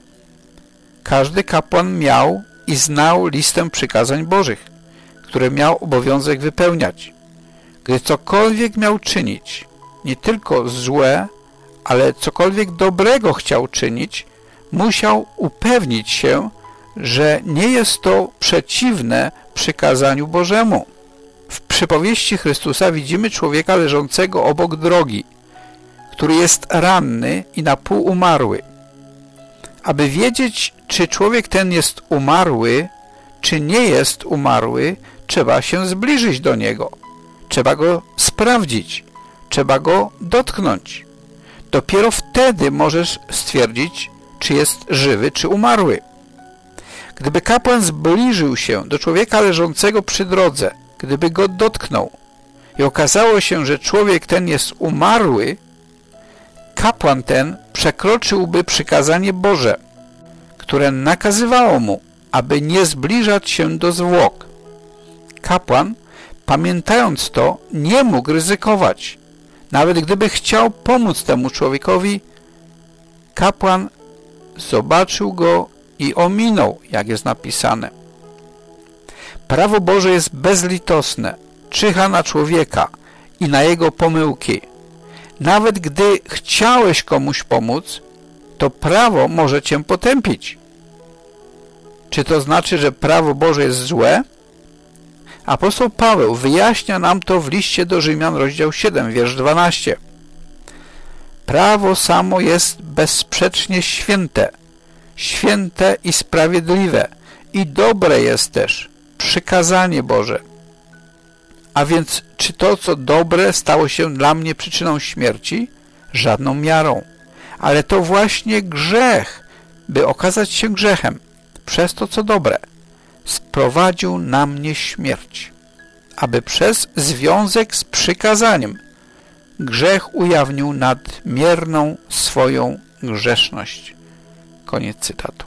S3: Każdy kapłan miał i znał listę przykazań Bożych, które miał obowiązek wypełniać. Gdy cokolwiek miał czynić, nie tylko złe, ale cokolwiek dobrego chciał czynić, musiał upewnić się, że nie jest to przeciwne przykazaniu Bożemu. W przypowieści Chrystusa widzimy człowieka leżącego obok drogi, który jest ranny i na pół umarły. Aby wiedzieć, czy człowiek ten jest umarły, czy nie jest umarły, trzeba się zbliżyć do niego. Trzeba go sprawdzić. Trzeba go dotknąć. Dopiero wtedy możesz stwierdzić, czy jest żywy, czy umarły. Gdyby kapłan zbliżył się do człowieka leżącego przy drodze, gdyby go dotknął i okazało się, że człowiek ten jest umarły, kapłan ten przekroczyłby przykazanie Boże, które nakazywało mu, aby nie zbliżać się do zwłok. Kapłan, pamiętając to, nie mógł ryzykować. Nawet gdyby chciał pomóc temu człowiekowi, kapłan zobaczył go i ominął, jak jest napisane. Prawo Boże jest bezlitosne, czyha na człowieka i na jego pomyłki. Nawet gdy chciałeś komuś pomóc, to prawo może cię potępić. Czy to znaczy, że prawo Boże jest złe? Apostoł Paweł wyjaśnia nam to w liście do Rzymian, rozdział 7, wiersz 12. Prawo samo jest bezsprzecznie święte, święte i sprawiedliwe i dobre jest też przykazanie Boże. A więc czy to, co dobre, stało się dla mnie przyczyną śmierci? Żadną miarą. Ale to właśnie grzech, by okazać się grzechem, przez to, co dobre, sprowadził na mnie śmierć, aby przez związek z przykazaniem grzech ujawnił nadmierną swoją grzeszność. Koniec cytatu.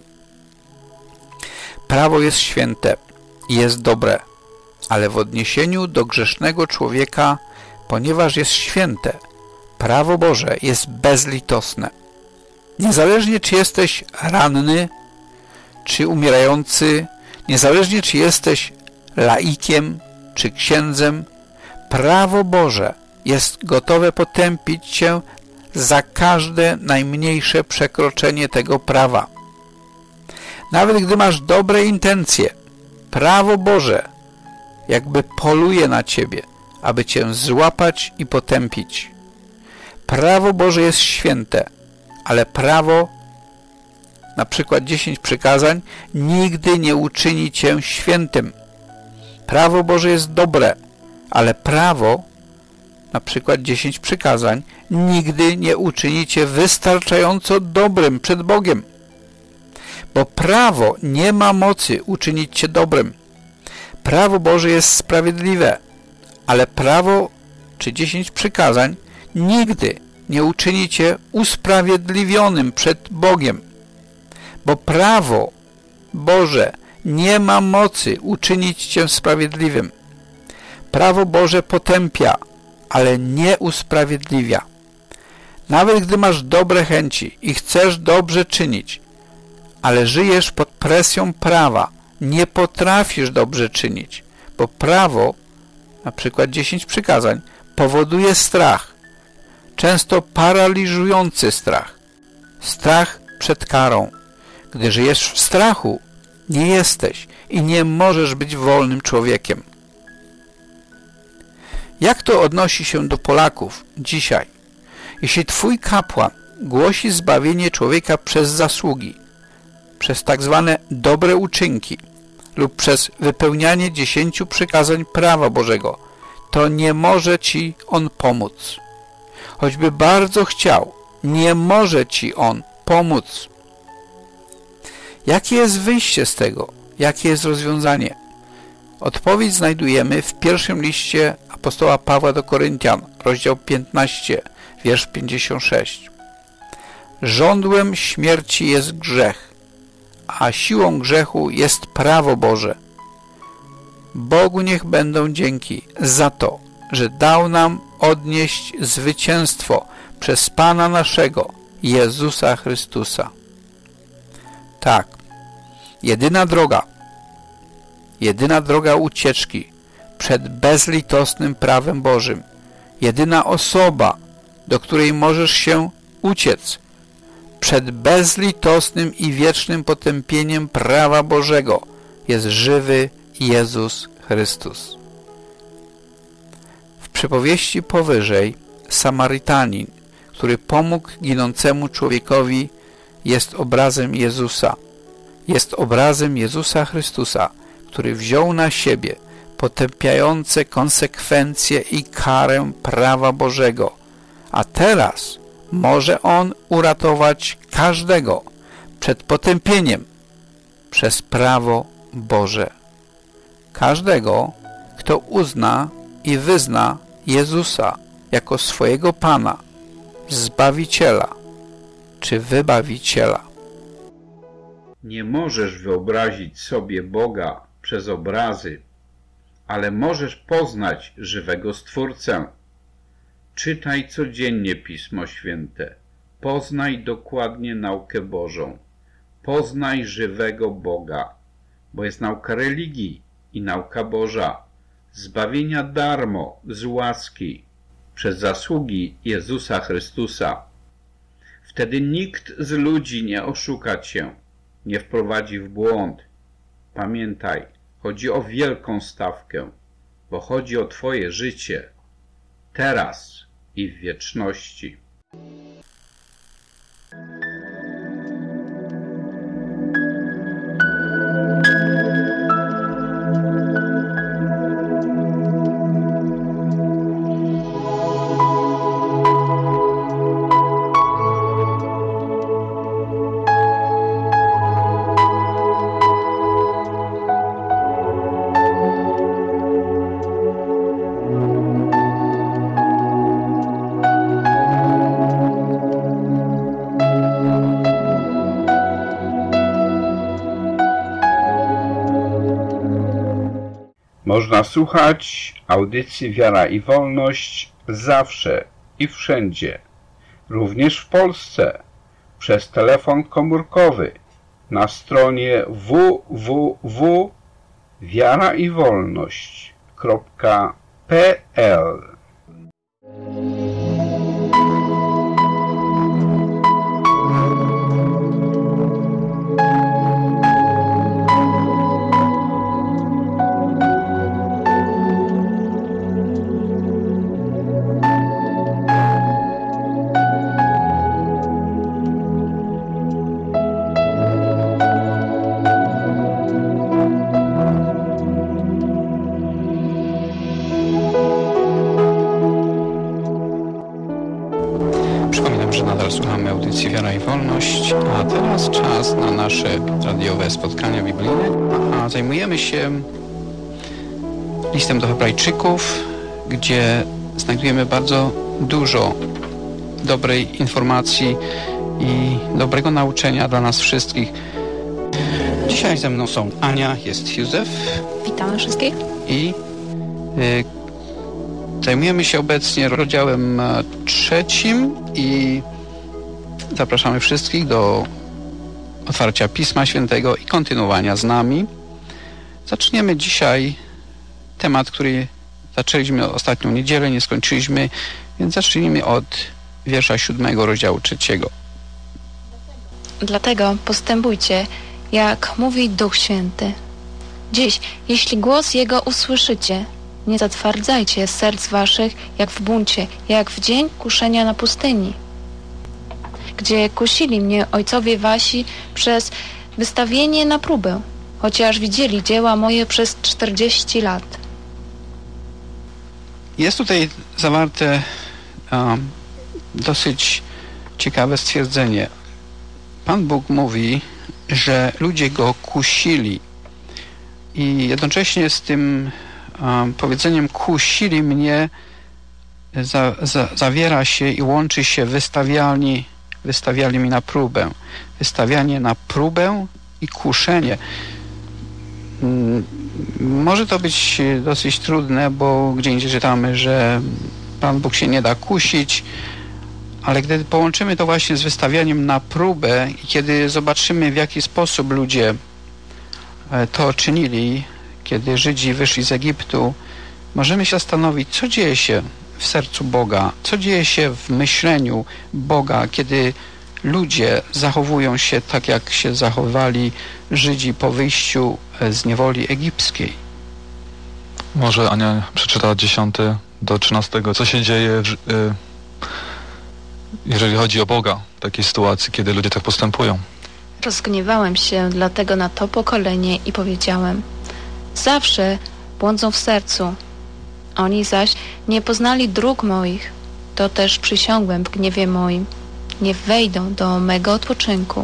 S3: Prawo jest święte i jest dobre, ale w odniesieniu do grzesznego człowieka, ponieważ jest święte, prawo Boże jest bezlitosne. Niezależnie czy jesteś ranny, czy umierający, niezależnie czy jesteś laikiem, czy księdzem, prawo Boże jest gotowe potępić cię za każde najmniejsze przekroczenie tego prawa. Nawet gdy masz dobre intencje, prawo Boże jakby poluje na ciebie, aby cię złapać i potępić. Prawo Boże jest święte, ale prawo, na przykład 10 przykazań, nigdy nie uczyni cię świętym. Prawo Boże jest dobre, ale prawo, na przykład 10 przykazań, nigdy nie uczyni cię wystarczająco dobrym przed Bogiem. Bo prawo nie ma mocy uczynić cię dobrym. Prawo Boże jest sprawiedliwe, ale prawo czy 10 przykazań nigdy nie uczyni cię usprawiedliwionym przed Bogiem. Bo prawo Boże nie ma mocy uczynić cię sprawiedliwym. Prawo Boże potępia, ale nie usprawiedliwia. Nawet gdy masz dobre chęci i chcesz dobrze czynić, ale żyjesz pod presją prawa, nie potrafisz dobrze czynić, bo prawo, na przykład 10 przykazań, powoduje strach, często paraliżujący strach. Strach przed karą. Gdy żyjesz w strachu, nie jesteś i nie możesz być wolnym człowiekiem. Jak to odnosi się do Polaków dzisiaj? Jeśli twój kapłan głosi zbawienie człowieka przez zasługi, przez tak zwane dobre uczynki lub przez wypełnianie 10 przykazań prawa Bożego, to nie może ci on pomóc. Choćby bardzo chciał, nie może ci on pomóc. Jakie jest wyjście z tego? Jakie jest rozwiązanie? Odpowiedź znajdujemy w pierwszym liście apostoła Pawła do Koryntian, rozdział 15, wiersz 56. Żądłem śmierci jest grzech, a siłą grzechu jest prawo Boże. Bogu niech będą dzięki za to, że dał nam odnieść zwycięstwo przez Pana naszego, Jezusa Chrystusa. Tak, jedyna droga ucieczki przed bezlitosnym prawem Bożym, jedyna osoba, do której możesz się uciec przed bezlitosnym i wiecznym potępieniem prawa Bożego, jest żywy Jezus Chrystus. W przypowieści powyżej Samarytanin, który pomógł ginącemu człowiekowi, jest obrazem Jezusa. Jest obrazem Jezusa Chrystusa, który wziął na siebie potępiające konsekwencje i karę prawa Bożego, a teraz może On uratować każdego przed potępieniem przez prawo Boże. Każdego, kto uzna i wyzna Jezusa jako swojego Pana, Zbawiciela czy Wybawiciela.
S14: Nie możesz wyobrazić sobie Boga przez obrazy, ale możesz poznać żywego Stwórcę. Czytaj codziennie Pismo Święte. Poznaj dokładnie naukę Bożą. Poznaj żywego Boga, bo jest nauka religii i nauka Boża, zbawienia darmo, z łaski, przez zasługi Jezusa Chrystusa. Wtedy nikt z ludzi nie oszuka cię, nie wprowadzi w błąd. Pamiętaj, chodzi o wielką stawkę, bo chodzi o twoje życie, teraz i w wieczności. Można słuchać audycji Wiara i Wolność zawsze i wszędzie, również w Polsce, przez telefon komórkowy na stronie www.wiaraiwolność.pl.
S15: Słuchamy audycji Wiara i Wolność, a teraz czas na nasze radiowe spotkania biblijne. A zajmujemy się listem do Hebrajczyków, gdzie znajdujemy bardzo dużo dobrej informacji i dobrego nauczenia dla nas wszystkich. Dzisiaj ze mną są Ania, jest Józef.
S9: Witamy wszystkich.
S15: I zajmujemy się obecnie rozdziałem 3 i zapraszamy wszystkich do otwarcia Pisma Świętego i kontynuowania z nami. Zaczniemy dzisiaj temat, który zaczęliśmy ostatnią niedzielę, nie skończyliśmy, więc zacznijmy od wiersza 7 rozdziału 3.
S9: Dlatego postępujcie, jak mówi Duch Święty. Dziś, jeśli głos Jego usłyszycie, nie zatwardzajcie serc waszych, jak w buncie, jak w dzień kuszenia na pustyni, gdzie kusili mnie ojcowie wasi przez wystawienie na próbę, chociaż widzieli dzieła moje przez 40 lat.
S15: Jest tutaj zawarte dosyć ciekawe stwierdzenie. Pan Bóg mówi, że ludzie Go kusili i jednocześnie z tym powiedzeniem kusili mnie zawiera się i łączy się wystawiali mi na próbę. Wystawianie na próbę i kuszenie. Może to być dosyć trudne, bo gdzie indziej czytamy, że Pan Bóg się nie da kusić, ale gdy połączymy to właśnie z wystawianiem na próbę i kiedy zobaczymy, w jaki sposób ludzie to czynili, kiedy Żydzi wyszli z Egiptu, możemy się zastanowić, co dzieje się w sercu Boga, co dzieje się w myśleniu Boga, kiedy ludzie zachowują się tak, jak się zachowali Żydzi po wyjściu z niewoli egipskiej.
S16: Może Ania przeczyta 10 do 13, co się dzieje, jeżeli chodzi o Boga w takiej sytuacji, kiedy ludzie tak postępują.
S9: Rozgniewałem się dlatego na to pokolenie i powiedziałem: zawsze błądzą w sercu. Oni zaś nie poznali dróg moich. To też przysiągłem w gniewie moim. Nie wejdą do mego odpoczynku.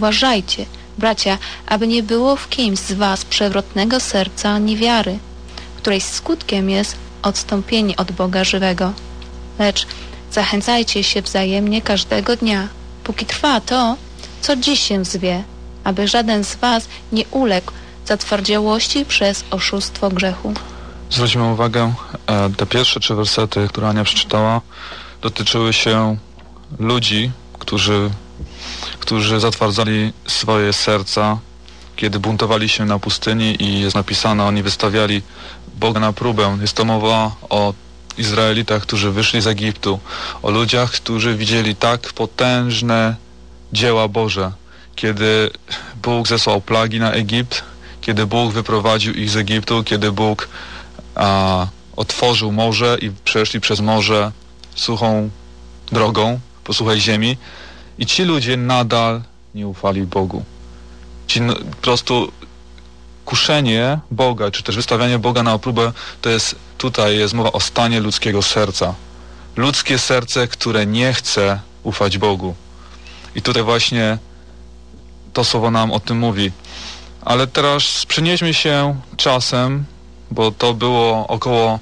S9: Uważajcie, bracia, aby nie było w kimś z was przewrotnego serca ani wiary. której skutkiem jest odstąpienie od Boga żywego. Lecz zachęcajcie się wzajemnie każdego dnia, póki trwa to, co dziś się zwie, aby żaden z was nie uległ zatwardziałości przez oszustwo grzechu.
S16: Zwróćmy uwagę, te pierwsze 3 wersety, które Ania przeczytała, dotyczyły się ludzi, którzy zatwardzali swoje serca, kiedy buntowali się na pustyni i jest napisane, oni wystawiali Boga na próbę. Jest to mowa o Izraelitach, którzy wyszli z Egiptu, o ludziach, którzy widzieli tak potężne dzieła Boże, kiedy Bóg zesłał plagi na Egipt, kiedy Bóg wyprowadził ich z Egiptu, kiedy Bóg otworzył morze i przeszli przez morze suchą drogą po suchej ziemi i ci ludzie nadal nie ufali Bogu. Po prostu kuszenie Boga, czy też wystawianie Boga na próbę, to jest, tutaj jest mowa o stanie ludzkiego serca. Ludzkie serce, które nie chce ufać Bogu. I tutaj właśnie to słowo nam o tym mówi. Ale teraz przenieśmy się czasem, bo to było około,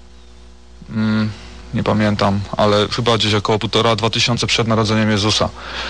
S16: nie pamiętam, ale chyba gdzieś około 1,5–2 tysiące przed narodzeniem Jezusa.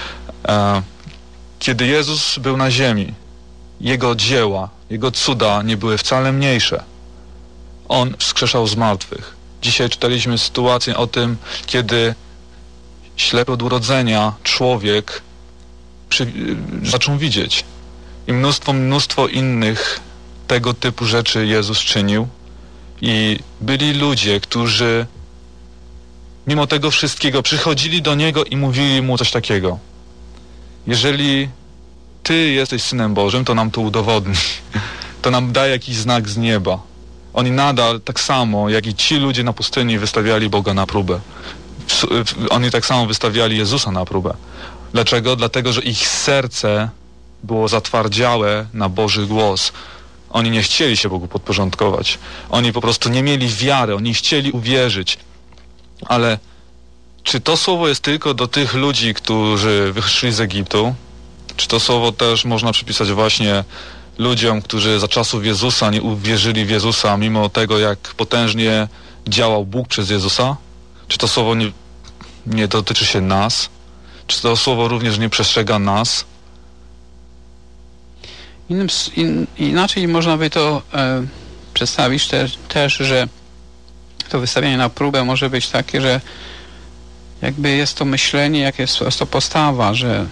S16: Kiedy Jezus był na ziemi, Jego dzieła, Jego cuda nie były wcale mniejsze. On wskrzeszał z martwych. Dzisiaj czytaliśmy sytuację o tym, kiedy ślepy od urodzenia człowiek zaczął widzieć. I mnóstwo innych tego typu rzeczy Jezus czynił. I byli ludzie, którzy mimo tego wszystkiego przychodzili do Niego i mówili Mu coś takiego. Jeżeli Ty jesteś Synem Bożym, to nam to udowodni. To nam daje jakiś znak z nieba. Oni nadal, tak samo jak i ci ludzie na pustyni, wystawiali Boga na próbę. Oni tak samo wystawiali Jezusa na próbę. Dlaczego? Dlatego, że ich serce było zatwardziałe na Boży głos. Oni nie chcieli się Bogu podporządkować. Oni po prostu nie mieli wiary, oni chcieli uwierzyć. Ale czy to słowo jest tylko do tych ludzi, którzy wyszli z Egiptu? Czy to słowo też można przypisać właśnie ludziom, którzy za czasów Jezusa nie uwierzyli w Jezusa, mimo tego, jak potężnie działał Bóg przez Jezusa? Czy to słowo nie dotyczy się nas? Czy to słowo również nie przestrzega nas?
S15: Inaczej można by to przedstawić też, że to wystawianie na próbę może być takie, że jakby jest to myślenie, jak jest to postawa, że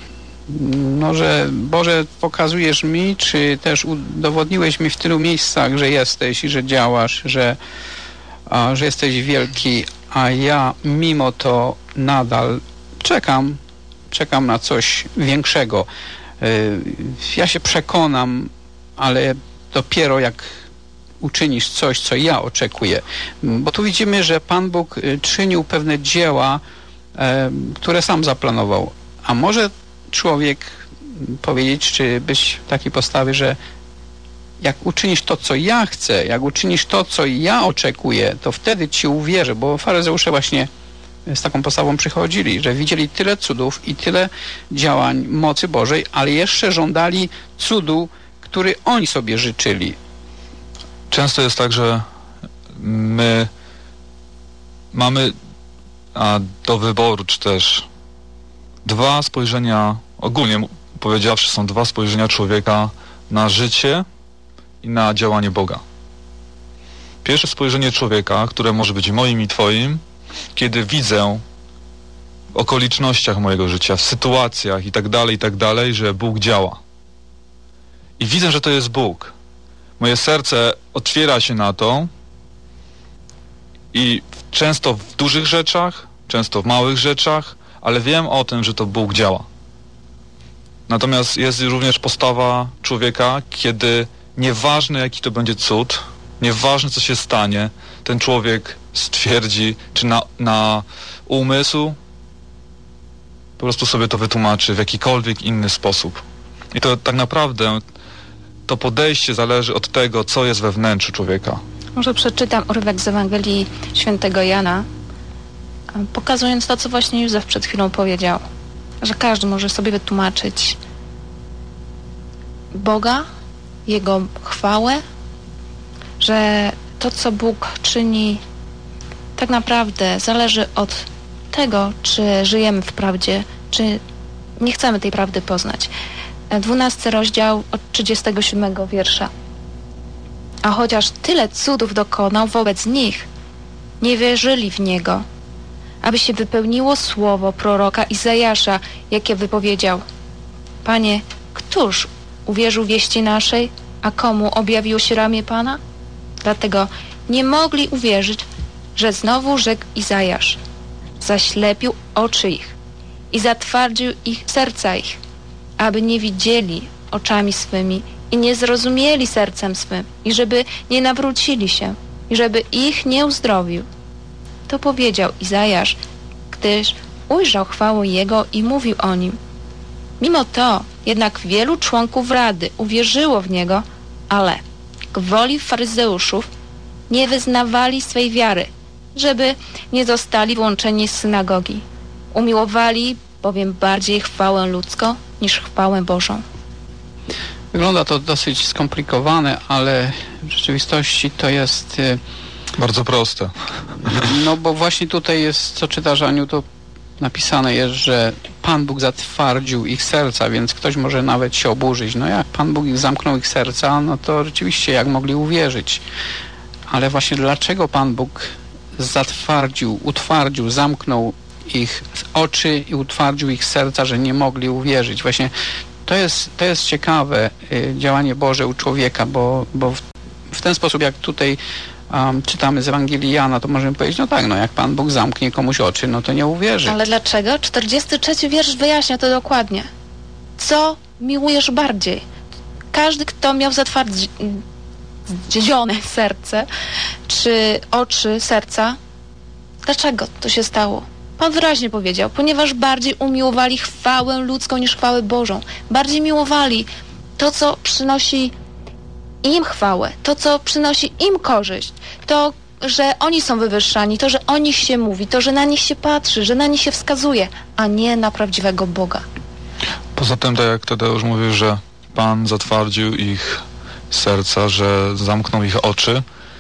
S15: Boże, pokazujesz mi, czy też udowodniłeś mi w tylu miejscach, że jesteś i że działasz, że jesteś wielki, a ja mimo to nadal czekam na coś większego. Ja się przekonam, ale dopiero jak uczynisz coś, co ja oczekuję. Bo tu widzimy, że Pan Bóg czynił pewne dzieła, które sam zaplanował. A może człowiek powiedzieć, czy być w takiej postawie, że jak uczynisz to, co ja chcę, jak uczynisz to, co ja oczekuję, to wtedy Ci uwierzę, bo faryzeusze właśnie z taką postawą przychodzili, że widzieli tyle cudów i tyle działań mocy Bożej, ale jeszcze żądali cudu, który oni sobie życzyli.
S16: Często jest tak, że my mamy do wyboru, czy też dwa spojrzenia, ogólnie powiedziawszy, są dwa spojrzenia człowieka na życie i na działanie Boga. Pierwsze spojrzenie człowieka, które może być moim i twoim, kiedy widzę w okolicznościach mojego życia, w sytuacjach i tak dalej, że Bóg działa. I widzę, że to jest Bóg. Moje serce otwiera się na to i często w dużych rzeczach, często w małych rzeczach, ale wiem o tym, że to Bóg działa. Natomiast jest również postawa człowieka, kiedy nieważne jaki to będzie cud, nieważne co się stanie, ten człowiek stwierdzi, czy na umysł po prostu sobie to wytłumaczy w jakikolwiek inny sposób. I to tak naprawdę to podejście zależy od tego, co jest we wnętrzu człowieka.
S9: Może przeczytam urywek z Ewangelii Świętego Jana, pokazując to, co właśnie Józef przed chwilą powiedział, że każdy może sobie wytłumaczyć Boga, Jego chwałę, że to, co Bóg czyni, tak naprawdę zależy od tego, czy żyjemy w prawdzie, czy nie chcemy tej prawdy poznać. 12 rozdział od 37 wiersza. A chociaż tyle cudów dokonał wobec nich, nie wierzyli w Niego, aby się wypełniło słowo proroka Izajasza, jakie wypowiedział: Panie, któż uwierzył wieści naszej, a komu objawiło się ramię Pana? Dlatego nie mogli uwierzyć, że znowu rzekł Izajasz: zaślepił oczy ich i zatwardził ich serca ich, aby nie widzieli oczami swymi i nie zrozumieli sercem swym, i żeby nie nawrócili się, i żeby ich nie uzdrowił. To powiedział Izajasz, gdyż ujrzał chwałę Jego i mówił o Nim. Mimo to jednak wielu członków Rady uwierzyło w Niego, ale gwoli faryzeuszów nie wyznawali swej wiary, żeby nie zostali włączeni z synagogi. Umiłowali bowiem bardziej chwałę ludzką niż chwałę Bożą.
S15: Wygląda to dosyć skomplikowane, ale w rzeczywistości to jest
S16: bardzo proste.
S15: No bo właśnie tutaj jest, co czytasz, Aniu, to napisane jest, że Pan Bóg zatwardził ich serca, więc ktoś może nawet się oburzyć. No jak Pan Bóg zamknął ich serca, no to rzeczywiście jak mogli uwierzyć. Ale właśnie dlaczego Pan Bóg utwardził, zamknął ich oczy i utwardził ich serca, że nie mogli uwierzyć. Właśnie to jest ciekawe działanie Boże u człowieka, bo w ten sposób, jak tutaj czytamy z Ewangelii Jana, to możemy powiedzieć, no tak, no jak Pan Bóg zamknie komuś oczy, no to nie uwierzy.
S9: Ale dlaczego? 43 wiersz wyjaśnia to dokładnie. Co miłujesz bardziej? Każdy, kto miał zatwardzione serce, czy oczy serca, dlaczego to się stało? Pan wyraźnie powiedział, ponieważ bardziej umiłowali chwałę ludzką niż chwałę Bożą. Bardziej miłowali to, co przynosi im chwałę, to, co przynosi im korzyść, to, że oni są wywyższani, to, że o nich się mówi, to, że na nich się patrzy, że na nich się wskazuje, a nie na prawdziwego Boga.
S16: Poza tym, tak jak Tadeusz mówił, że Pan zatwardził ich serca, że zamknął ich oczy.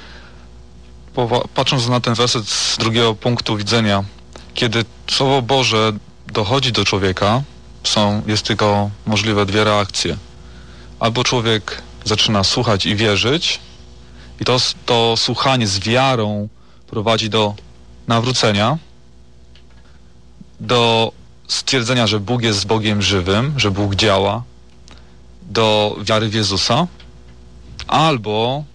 S16: Patrząc na ten werset z drugiego punktu widzenia, kiedy Słowo Boże dochodzi do człowieka, jest tylko możliwe dwie reakcje. Albo człowiek zaczyna słuchać i wierzyć, i to słuchanie z wiarą prowadzi do nawrócenia, do stwierdzenia, że Bóg jest Bogiem żywym, że Bóg działa, do wiary w Jezusa, albo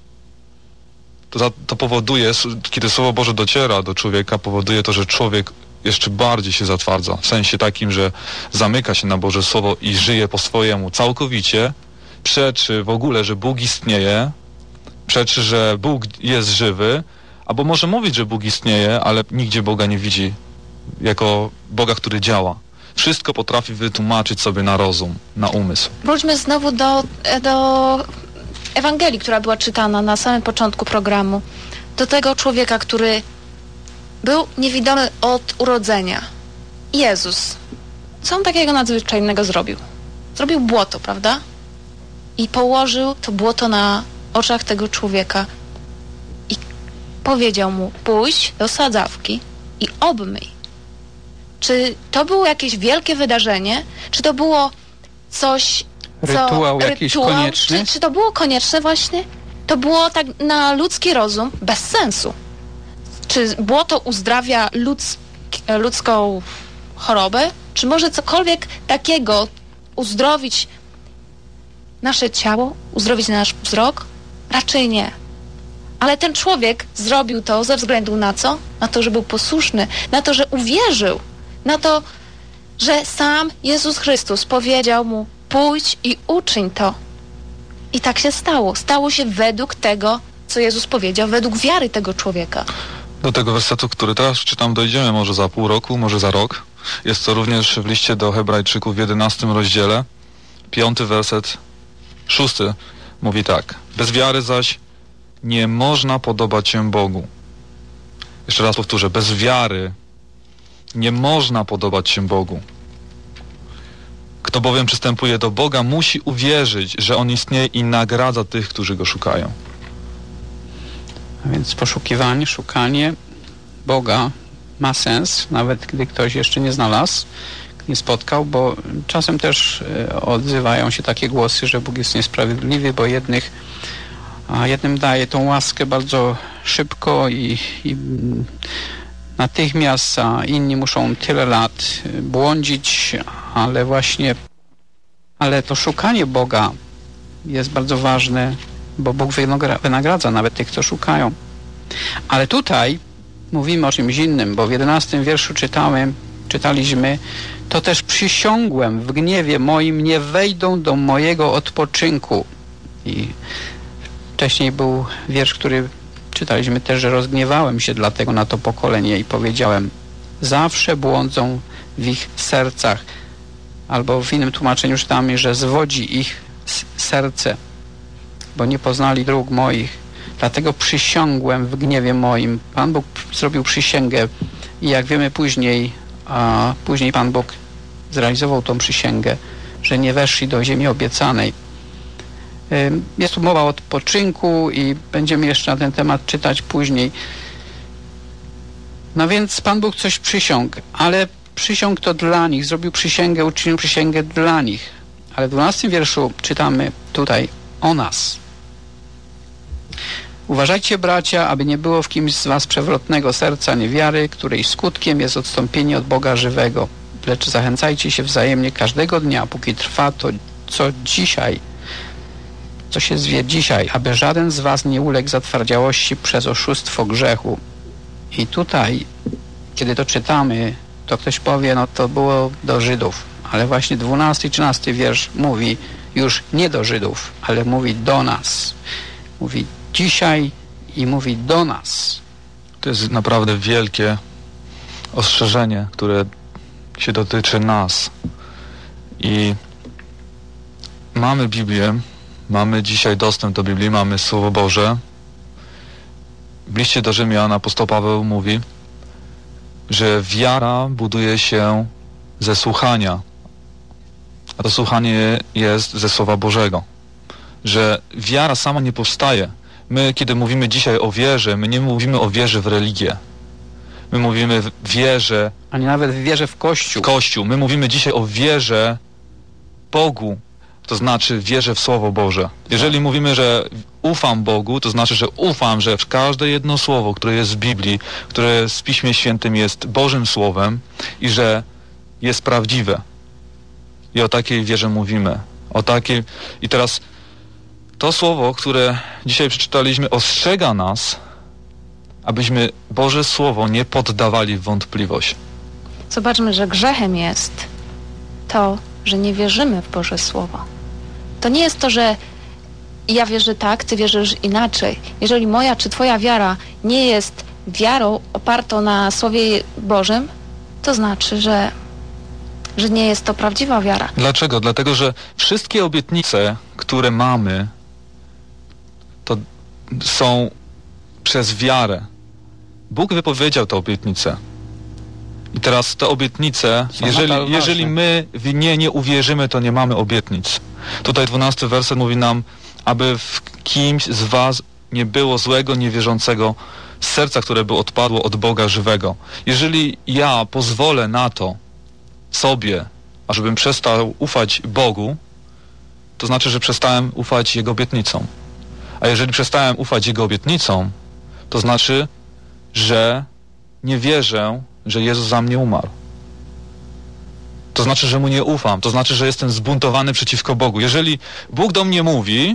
S16: to powoduje, kiedy Słowo Boże dociera do człowieka, powoduje to, że człowiek jeszcze bardziej się zatwardza, w sensie takim, że zamyka się na Boże Słowo i żyje po swojemu całkowicie, przeczy w ogóle, że Bóg istnieje, przeczy, że Bóg jest żywy, albo może mówić, że Bóg istnieje, ale nigdzie Boga nie widzi jako Boga, który działa. Wszystko potrafi wytłumaczyć sobie na rozum, na umysł.
S9: Wróćmy znowu do Ewangelii, która była czytana na samym początku programu. Do tego człowieka, który był niewidomy od urodzenia. Jezus. Co on takiego nadzwyczajnego zrobił? Zrobił błoto, prawda? I położył to błoto na oczach tego człowieka i powiedział mu: pójdź do sadzawki i obmyj. Czy to było jakieś wielkie wydarzenie? Czy to było coś,
S15: rytuał jakiś konieczny?
S9: Czy to było konieczne właśnie? To było tak na ludzki rozum bez sensu. Czy błoto uzdrawia ludzką chorobę? Czy może cokolwiek takiego uzdrowić nasze ciało? Uzdrowić nasz wzrok? Raczej nie. Ale ten człowiek zrobił to ze względu na co? Na to, że był posłuszny, na to, że uwierzył, na to, że sam Jezus Chrystus powiedział mu: pójdź i uczyń to. I tak się stało. Stało się według tego, co Jezus powiedział, według wiary tego człowieka.
S16: Do tego wersetu, który teraz czytam, dojdziemy może za pół roku, może za rok. Jest to również w liście do Hebrajczyków w 11 rozdziale, 5 werset, 6 mówi tak: bez wiary zaś nie można podobać się Bogu. Jeszcze raz powtórzę, bez wiary nie można podobać się Bogu. Kto bowiem przystępuje do Boga, musi uwierzyć, że On istnieje i nagradza tych, którzy Go szukają.
S15: A więc poszukiwanie, szukanie Boga ma sens, nawet gdy ktoś jeszcze nie znalazł, nie spotkał, bo czasem też odzywają się takie głosy, że Bóg jest niesprawiedliwy, bo jednym daje tą łaskę bardzo szybko i natychmiast, a inni muszą tyle lat błądzić, ale to szukanie Boga jest bardzo ważne, bo Bóg wynagradza nawet tych, co szukają. Ale tutaj mówimy o czymś innym, bo w 11 wierszu czytaliśmy: to też przysiągłem w gniewie moim, nie wejdą do mojego odpoczynku. I wcześniej był wiersz, który czytaliśmy też, że rozgniewałem się dlatego na to pokolenie i powiedziałem: zawsze błądzą w ich sercach. Albo w innym tłumaczeniu czytamy, że zwodzi ich serce, bo nie poznali dróg moich. Dlatego przysiągłem w gniewie moim. Pan Bóg zrobił przysięgę i jak wiemy później Pan Bóg zrealizował tą przysięgę, że nie weszli do ziemi obiecanej. Jest tu mowa o odpoczynku i będziemy jeszcze na ten temat czytać później. No więc Pan Bóg coś przysiągł, ale przysiągł to dla nich, zrobił przysięgę, uczynił przysięgę dla nich. Ale w 12 wierszu czytamy tutaj o nas. Uważajcie, bracia, aby nie było w kimś z was przewrotnego serca niewiary, której skutkiem jest odstąpienie od Boga żywego. Lecz zachęcajcie się wzajemnie każdego dnia, póki trwa to, co się zwie dzisiaj, aby żaden z was nie uległ zatwardziałości przez oszustwo grzechu. I tutaj, kiedy to czytamy, to ktoś powie, no to było do Żydów. Ale właśnie 12 i 13 wiersz mówi już nie do Żydów, ale mówi do nas. Mówi dzisiaj i mówi do nas.
S16: To jest naprawdę wielkie ostrzeżenie, które się dotyczy nas. I mamy Biblię, mamy dzisiaj dostęp do Biblii, mamy Słowo Boże. W liście do Rzymian apostoł Paweł mówi, że wiara buduje się ze słuchania, a to słuchanie jest ze Słowa Bożego. Że wiara sama nie powstaje. My, kiedy mówimy dzisiaj o wierze, my nie mówimy o wierze w religię. My mówimy w wierze...
S15: Ani nawet w wierze w Kościół.
S16: W Kościół. My mówimy dzisiaj o wierze Bogu, to znaczy wierze w Słowo Boże. Jeżeli mówimy, że ufam Bogu, to znaczy, że ufam, że każde jedno słowo, które jest w Biblii, które w Piśmie Świętym jest Bożym Słowem i że jest prawdziwe. I o takiej wierze mówimy. I teraz to słowo, które dzisiaj przeczytaliśmy, ostrzega nas, abyśmy Boże Słowo nie poddawali w wątpliwość.
S9: Zobaczmy, że grzechem jest to, że nie wierzymy w Boże Słowo. To nie jest to, że ja wierzę tak, ty wierzysz inaczej. Jeżeli moja czy twoja wiara nie jest wiarą opartą na Słowie Bożym, to znaczy, że nie jest to prawdziwa wiara.
S16: Dlaczego? Dlatego, że wszystkie obietnice, które mamy, to są przez wiarę. Bóg wypowiedział te obietnice. I teraz te obietnice, jeżeli my w nie uwierzymy, to nie mamy obietnic. Tutaj 12 werset mówi nam, aby w kimś z was nie było złego, niewierzącego serca, które by odpadło od Boga żywego. Jeżeli ja pozwolę na to sobie, ażebym przestał ufać Bogu, to znaczy, że przestałem ufać Jego obietnicom. A jeżeli przestałem ufać Jego obietnicom, to znaczy, że nie wierzę, że Jezus za mnie umarł. To znaczy, że Mu nie ufam. To znaczy, że jestem zbuntowany przeciwko Bogu. Jeżeli Bóg do mnie mówi,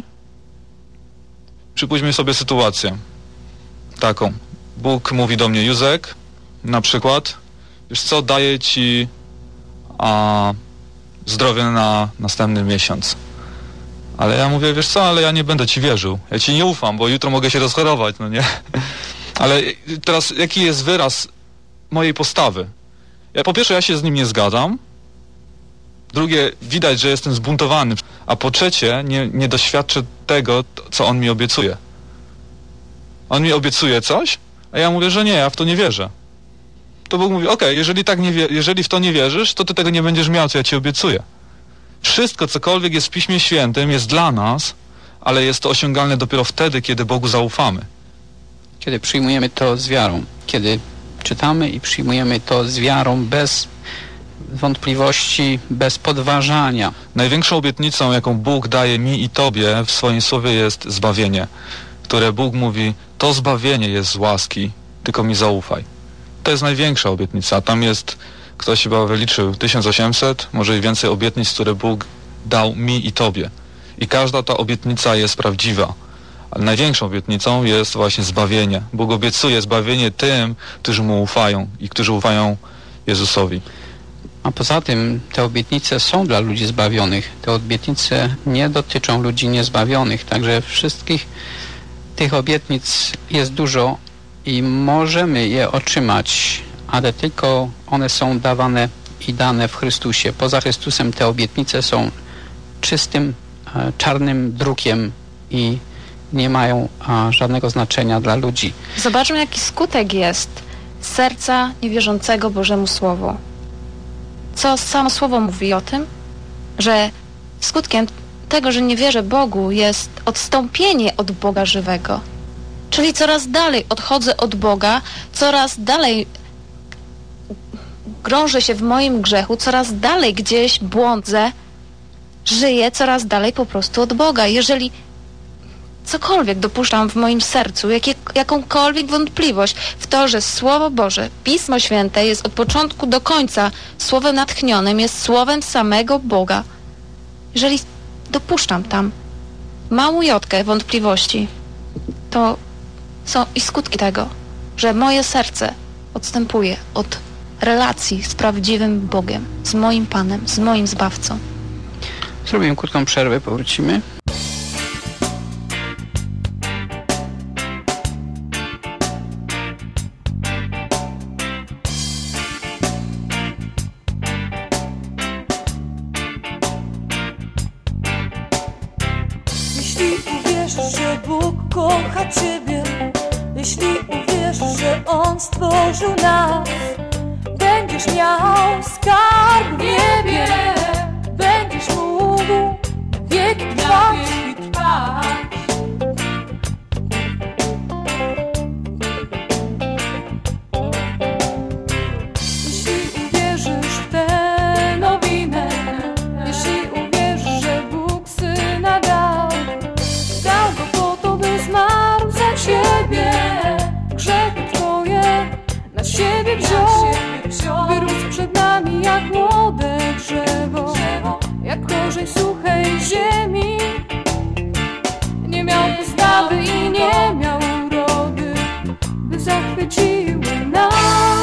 S16: przypuśćmy sobie sytuację taką. Bóg mówi do mnie: Józek, na przykład, wiesz co, daję ci zdrowie na następny miesiąc. Ale ja mówię: wiesz co, ale ja nie będę ci wierzył. Ja ci nie ufam, bo jutro mogę się rozchorować, no nie? Ale teraz jaki jest wyraz mojej postawy? Po pierwsze, ja się z nim nie zgadzam. Drugie, widać, że jestem zbuntowany. A po trzecie, nie doświadczę tego, co on mi obiecuje. On mi obiecuje coś, a ja mówię, że nie, ja w to nie wierzę. To Bóg mówi: okej, jeżeli w to nie wierzysz, to ty tego nie będziesz miał, co ja ci obiecuję. Wszystko, cokolwiek jest w Piśmie Świętym, jest dla nas, ale jest to osiągalne dopiero wtedy, kiedy Bogu zaufamy.
S15: kiedy przyjmujemy to z wiarą, kiedy czytamy i przyjmujemy to z wiarą, bez wątpliwości, bez podważania.
S16: Największą obietnicą, jaką Bóg daje mi i Tobie w swoim słowie, jest zbawienie, które Bóg mówi, to zbawienie jest z łaski, tylko mi zaufaj. To jest największa obietnica. Tam jest, ktoś chyba wyliczył, 1800, może i więcej obietnic, które Bóg dał mi i Tobie. I każda ta obietnica jest prawdziwa. Ale największą obietnicą jest właśnie zbawienie. Bóg obiecuje zbawienie tym, którzy Mu ufają i którzy ufają Jezusowi.
S15: A poza tym te obietnice są dla ludzi zbawionych. Te obietnice nie dotyczą ludzi niezbawionych. Także wszystkich tych obietnic jest dużo i możemy je otrzymać, ale tylko one są dawane i dane w Chrystusie. Poza Chrystusem te obietnice są czystym, czarnym drukiem i nie mają żadnego znaczenia dla ludzi.
S9: Zobaczmy, jaki skutek jest serca niewierzącego Bożemu Słowu. Co samo Słowo mówi o tym? Że skutkiem tego, że nie wierzę Bogu, jest odstąpienie od Boga żywego. Czyli coraz dalej odchodzę od Boga, coraz dalej grążę się w moim grzechu, coraz dalej gdzieś błądzę, żyję coraz dalej po prostu od Boga. Jeżeli cokolwiek dopuszczam w moim sercu, jakąkolwiek wątpliwość w to, że Słowo Boże, Pismo Święte jest od początku do końca słowem natchnionym, jest słowem samego Boga. Jeżeli dopuszczam tam małą jotkę wątpliwości, to są i skutki tego, że moje serce odstępuje od relacji z prawdziwym Bogiem, z moim Panem, z moim Zbawcą.
S15: Zrobimy krótką przerwę, powrócimy.
S8: Jeśli uwierzysz, że Bóg kocha Ciebie, jeśli uwierzysz, że On stworzył nas, będziesz miał skarb w niebie, będziesz mógł na wieki trwać. Jeśli uwierzysz w tę nowinę, jeśli uwierzysz, że Bóg Syna dał Go po to, by zmarł za Ciebie, grzechy Twoje na siebie wziął, wyrósł przed nami jak młode drzewo, jak korzeń suchej ziemi. Nie miał postawy i nie miał urody, by zachwyciły nas.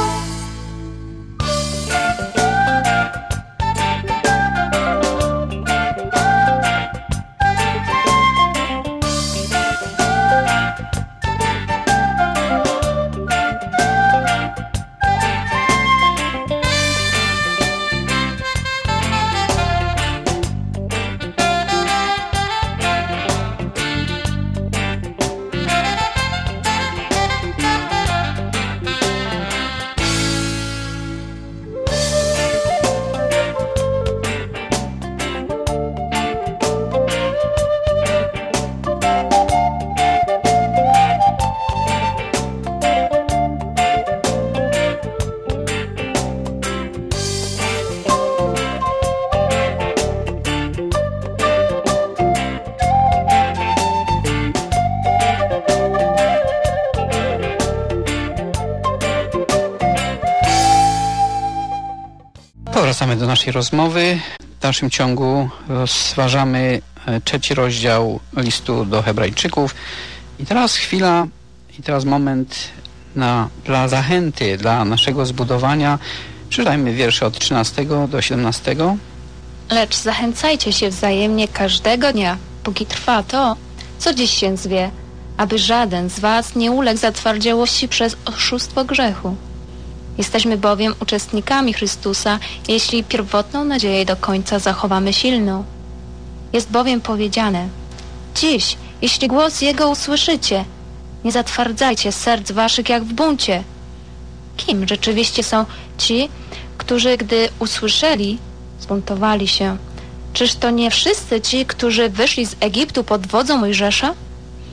S15: Wracamy do naszej rozmowy. W dalszym ciągu rozważamy 3 rozdział listu do Hebrajczyków. I teraz chwila, i teraz moment dla zachęty, dla naszego zbudowania. Przeczytajmy wiersze od 13 do 17.
S9: Lecz zachęcajcie się wzajemnie każdego dnia, póki trwa to, co dziś się zwie, aby żaden z was nie uległ zatwardziałości przez oszustwo grzechu. Jesteśmy bowiem uczestnikami Chrystusa, jeśli pierwotną nadzieję do końca zachowamy silną. Jest bowiem powiedziane: dziś, jeśli głos Jego usłyszycie, nie zatwardzajcie serc waszych jak w buncie. Kim rzeczywiście są ci, którzy gdy usłyszeli, zbuntowali się? Czyż to nie wszyscy ci, którzy wyszli z Egiptu pod wodzą Mojżesza?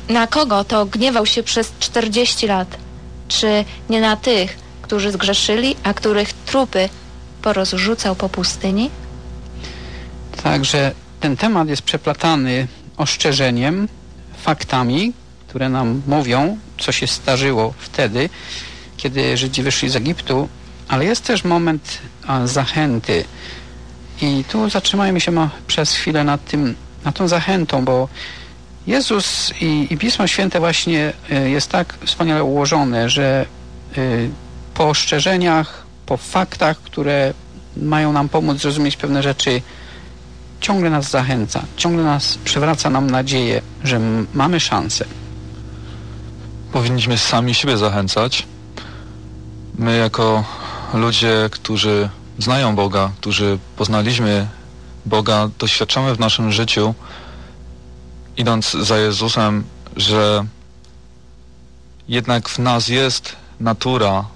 S9: Na kogo to gniewał się przez 40 lat? Czy nie na tych, którzy zgrzeszyli, a których trupy porozrzucał po pustyni?
S15: Także ten temat jest przeplatany ostrzeżeniem, faktami, które nam mówią, co się zdarzyło wtedy, kiedy Żydzi wyszli z Egiptu, ale jest też moment zachęty. I tu zatrzymajmy się przez chwilę nad tą zachętą, bo Jezus i Pismo Święte właśnie jest tak wspaniale ułożone, że po ostrzeżeniach, po faktach, które mają nam pomóc zrozumieć pewne rzeczy, ciągle nas zachęca, ciągle nas przywraca nam nadzieję, że mamy szansę.
S16: Powinniśmy sami siebie zachęcać. My jako ludzie, którzy znają Boga, którzy poznaliśmy Boga, doświadczamy w naszym życiu, idąc za Jezusem, że jednak w nas jest natura,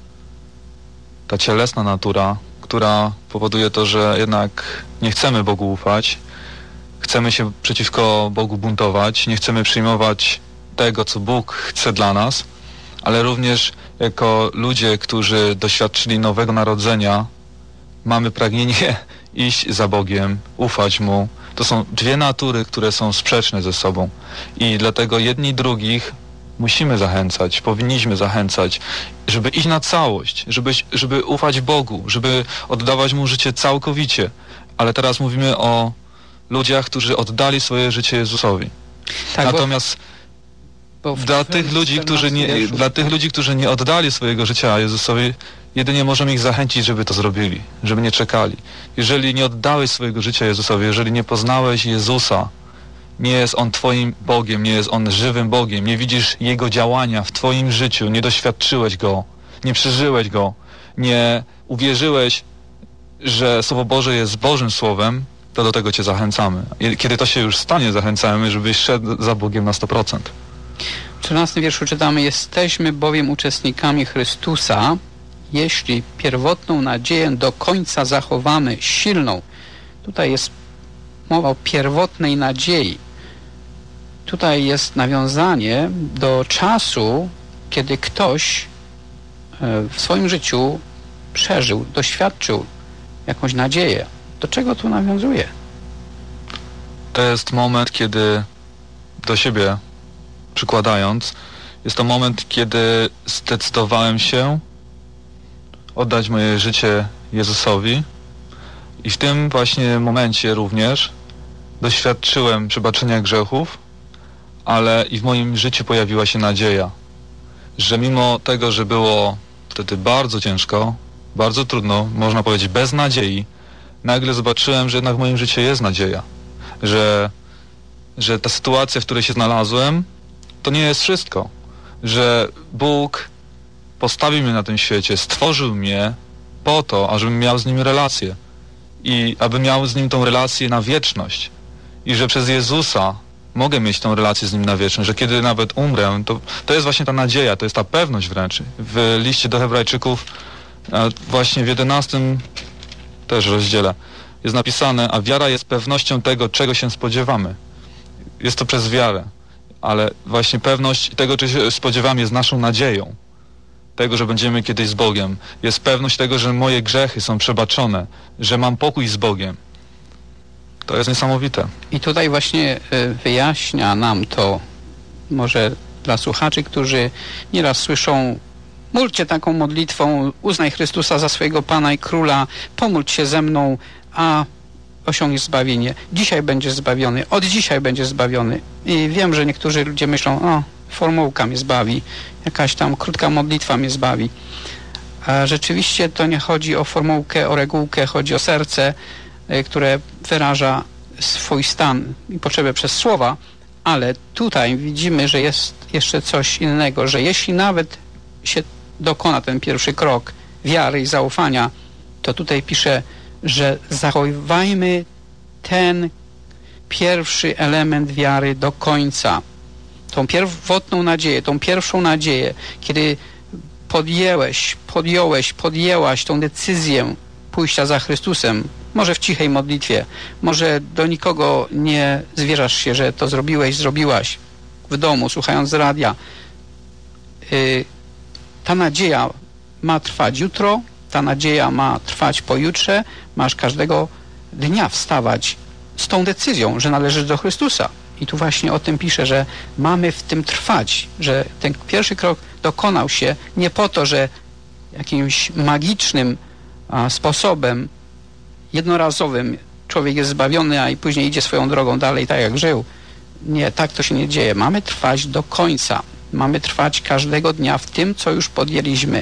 S16: ta cielesna natura, która powoduje to, że jednak nie chcemy Bogu ufać, chcemy się przeciwko Bogu buntować, nie chcemy przyjmować tego, co Bóg chce dla nas, ale również jako ludzie, którzy doświadczyli nowego narodzenia, mamy pragnienie iść za Bogiem, ufać Mu. To są dwie natury, które są sprzeczne ze sobą i dlatego jedni drugich musimy zachęcać, powinniśmy zachęcać, żeby iść na całość, żeby ufać Bogu, żeby oddawać Mu życie całkowicie. Ale teraz mówimy o ludziach, którzy oddali swoje życie Jezusowi. Tak, natomiast dla tych ludzi, którzy nie oddali swojego życia Jezusowi, jedynie możemy ich zachęcić, żeby to zrobili, żeby nie czekali. Jeżeli nie oddałeś swojego życia Jezusowi, jeżeli nie poznałeś Jezusa, nie jest On Twoim Bogiem, nie jest On żywym Bogiem, nie widzisz Jego działania w Twoim życiu, nie doświadczyłeś Go, nie przeżyłeś Go, nie uwierzyłeś, że Słowo Boże jest Bożym Słowem, to do tego Cię zachęcamy. Kiedy to się już stanie, zachęcamy, żebyś szedł za Bogiem na 100%.
S15: W 14 wierszu czytamy: jesteśmy bowiem uczestnikami Chrystusa, jeśli pierwotną nadzieję do końca zachowamy silną. Tutaj jest mowa o pierwotnej nadziei. Tutaj jest nawiązanie do czasu, kiedy ktoś w swoim życiu przeżył, doświadczył jakąś nadzieję. Do czego tu nawiązuje?
S16: To jest moment, kiedy do siebie przykładając, jest to moment, kiedy zdecydowałem się oddać moje życie Jezusowi i w tym właśnie momencie również doświadczyłem przebaczenia grzechów, ale i w moim życiu pojawiła się nadzieja, że mimo tego, że było wtedy bardzo ciężko, bardzo trudno, można powiedzieć bez nadziei, nagle zobaczyłem, że jednak w moim życiu jest nadzieja, że ta sytuacja, w której się znalazłem, to nie jest wszystko, że Bóg postawił mnie na tym świecie, stworzył mnie po to, ażebym miał z Nim relację i aby miał z Nim tą relację na wieczność i że przez Jezusa mogę mieć tą relację z Nim na wieczność, że kiedy nawet umrę, to jest właśnie ta nadzieja, to jest ta pewność wręcz. W liście do Hebrajczyków właśnie w 11 też rozdziale jest napisane, a wiara jest pewnością tego, czego się spodziewamy. Jest to przez wiarę, ale właśnie pewność tego, czego się spodziewamy, jest naszą nadzieją. Tego, że będziemy kiedyś z Bogiem. Jest pewność tego, że moje grzechy są przebaczone, że mam pokój z Bogiem. To jest niesamowite.
S15: I tutaj właśnie wyjaśnia nam to, może dla słuchaczy, którzy nieraz słyszą: módlcie taką modlitwą, uznaj Chrystusa za swojego Pana i Króla, pomódl się ze mną, a osiągniesz zbawienie. Dzisiaj będziesz zbawiony, od dzisiaj będziesz zbawiony. I wiem, że niektórzy ludzie myślą: formułka mnie zbawi, jakaś tam krótka modlitwa mnie zbawi. A rzeczywiście to nie chodzi o formułkę, o regułkę, chodzi o serce, które wyraża swój stan i potrzebę przez słowa, ale tutaj widzimy, że jest jeszcze coś innego, że jeśli nawet się dokona ten pierwszy krok wiary i zaufania, to tutaj pisze, że zachowajmy ten pierwszy element wiary do końca. Tą pierwotną nadzieję, tą pierwszą nadzieję, kiedy podjęłaś tą decyzję pójścia za Chrystusem, może w cichej modlitwie, może do nikogo nie zwierzasz się, że to zrobiłaś w domu, słuchając radia, ta nadzieja ma trwać jutro, ta nadzieja ma trwać pojutrze, masz każdego dnia wstawać z tą decyzją, że należysz do Chrystusa. I tu właśnie o tym pisze, że mamy w tym trwać, że ten pierwszy krok dokonał się nie po to, że jakimś magicznym sposobem, jednorazowym człowiek jest zbawiony, a i później idzie swoją drogą dalej, tak jak żył. Nie, tak to się nie dzieje. Mamy trwać do końca. Mamy trwać każdego dnia w tym, co już podjęliśmy.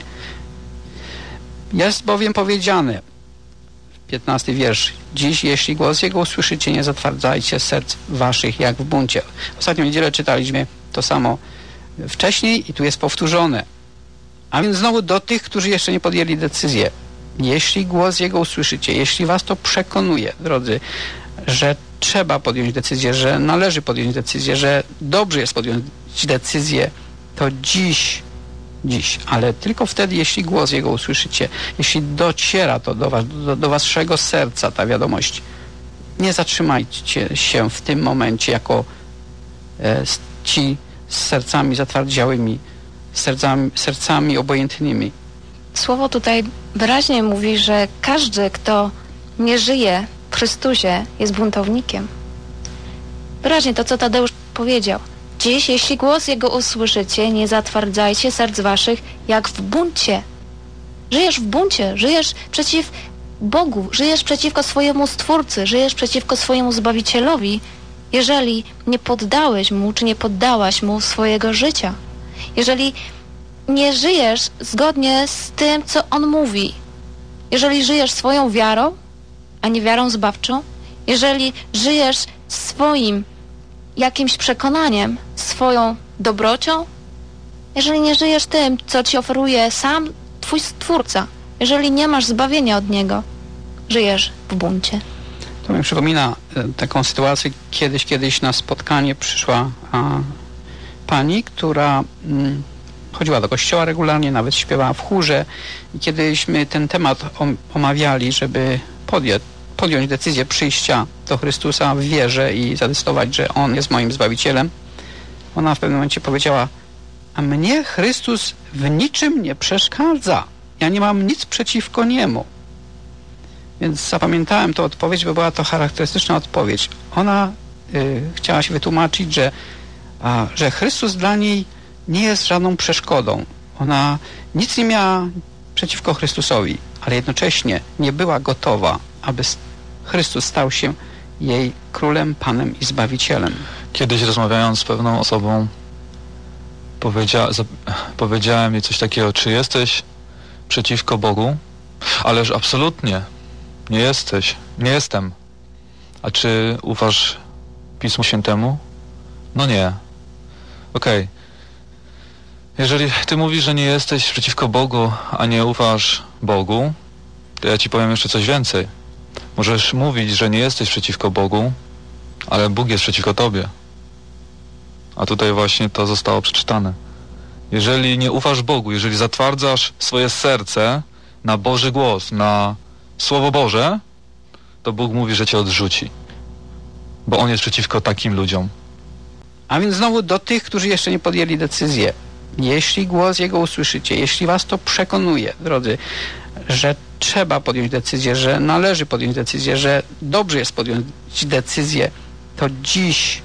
S15: Jest bowiem powiedziane, 15 wiersz, dziś, jeśli głos Jego usłyszycie, nie zatwardzajcie serc waszych, jak w buncie. Ostatnią niedzielę czytaliśmy to samo wcześniej i tu jest powtórzone. A więc znowu do tych, którzy jeszcze nie podjęli decyzję. Jeśli głos Jego usłyszycie, jeśli was to przekonuje, drodzy, że trzeba podjąć decyzję, że należy podjąć decyzję, że dobrze jest podjąć decyzję, to dziś, ale tylko wtedy, jeśli głos Jego usłyszycie, jeśli dociera to do was, do waszego serca ta wiadomość, nie zatrzymajcie się w tym momencie jako ci z sercami zatwardziałymi, sercami obojętnymi.
S9: Słowo tutaj wyraźnie mówi, że każdy, kto nie żyje w Chrystusie, jest buntownikiem. Wyraźnie to, co Tadeusz powiedział. Dziś, jeśli głos Jego usłyszycie, nie zatwardzajcie serc waszych, jak w buncie. Żyjesz w buncie, żyjesz przeciw Bogu, żyjesz przeciwko swojemu Stwórcy, żyjesz przeciwko swojemu Zbawicielowi, jeżeli nie poddałeś Mu, czy nie poddałaś Mu swojego życia. Jeżeli nie żyjesz zgodnie z tym, co On mówi. Jeżeli żyjesz swoją wiarą, a nie wiarą zbawczą, jeżeli żyjesz swoim jakimś przekonaniem, swoją dobrocią, jeżeli nie żyjesz tym, co Ci oferuje sam Twój Stwórca, jeżeli nie masz zbawienia od Niego, żyjesz w buncie.
S15: To mi przypomina taką sytuację, kiedyś na spotkanie przyszła pani, która chodziła do kościoła regularnie, nawet śpiewała w chórze i kiedyśmy ten temat omawiali, żeby podjąć decyzję przyjścia do Chrystusa w wierze i zadecydować, że On jest moim Zbawicielem, ona w pewnym momencie powiedziała: a mnie Chrystus w niczym nie przeszkadza. Ja nie mam nic przeciwko Niemu. Więc zapamiętałem tę odpowiedź, bo była to charakterystyczna odpowiedź. Ona chciała się wytłumaczyć, że Chrystus dla niej nie jest żadną przeszkodą. Ona nic nie miała przeciwko Chrystusowi, ale jednocześnie nie była gotowa, aby Chrystus stał się jej królem, panem i zbawicielem.
S16: Kiedyś rozmawiając z pewną osobą, powiedziałem jej coś takiego: czy jesteś przeciwko Bogu? Ależ absolutnie nie jesteś, nie jestem. A czy ufasz Pismu Świętemu? No nie. Okej. Jeżeli ty mówisz, że nie jesteś przeciwko Bogu, a nie ufasz Bogu, to ja ci powiem jeszcze coś więcej. Możesz mówić, że nie jesteś przeciwko Bogu, ale Bóg jest przeciwko tobie. A tutaj właśnie to zostało przeczytane. Jeżeli nie ufasz Bogu, jeżeli zatwardzasz swoje serce na Boży głos, na Słowo Boże, to Bóg mówi, że cię odrzuci. Bo On jest przeciwko takim ludziom.
S15: A więc znowu do tych, którzy jeszcze nie podjęli decyzję. Jeśli głos Jego usłyszycie, jeśli was to przekonuje, drodzy, że trzeba podjąć decyzję, że należy podjąć decyzję, że dobrze jest podjąć decyzję, to dziś.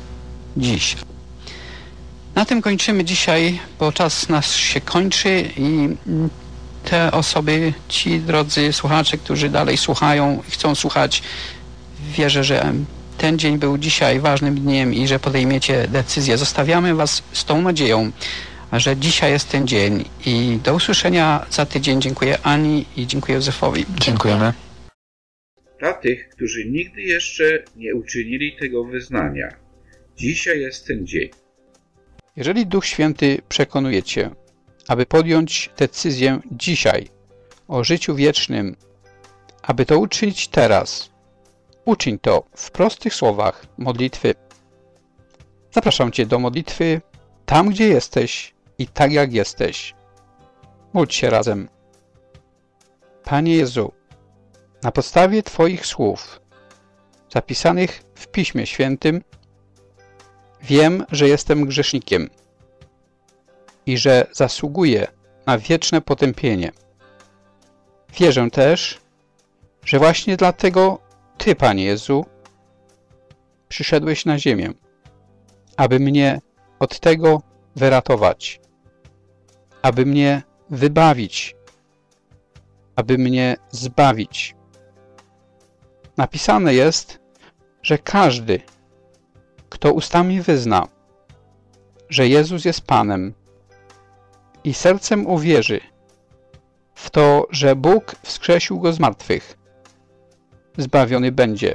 S15: Na tym kończymy dzisiaj, bo czas nas się kończy i te osoby, ci drodzy słuchacze, którzy dalej słuchają i chcą słuchać, wierzę, że ten dzień był dzisiaj ważnym dniem i że podejmiecie decyzję. Zostawiamy was z tą nadzieją, że dzisiaj jest ten dzień i do usłyszenia za tydzień. Dziękuję Ani i dziękuję Józefowi.
S16: Dziękujemy.
S14: Dla tych, którzy nigdy jeszcze nie uczynili tego wyznania, dzisiaj jest ten dzień.
S3: Jeżeli Duch Święty przekonuje cię, aby podjąć decyzję dzisiaj o życiu wiecznym, aby to uczynić teraz, uczyń to w prostych słowach modlitwy. Zapraszam cię do modlitwy tam, gdzie jesteś i tak jak jesteś. Módl się razem. Panie Jezu, na podstawie Twoich słów zapisanych w Piśmie Świętym Wiem, że jestem grzesznikiem i że zasługuję na wieczne potępienie. Wierzę też, że właśnie dlatego Ty, Panie Jezu, przyszedłeś na ziemię, aby mnie od tego wyratować, aby mnie wybawić, aby mnie zbawić. Napisane jest, że każdy, kto ustami wyzna, że Jezus jest Panem i sercem uwierzy w to, że Bóg wskrzesił Go z martwych, zbawiony będzie,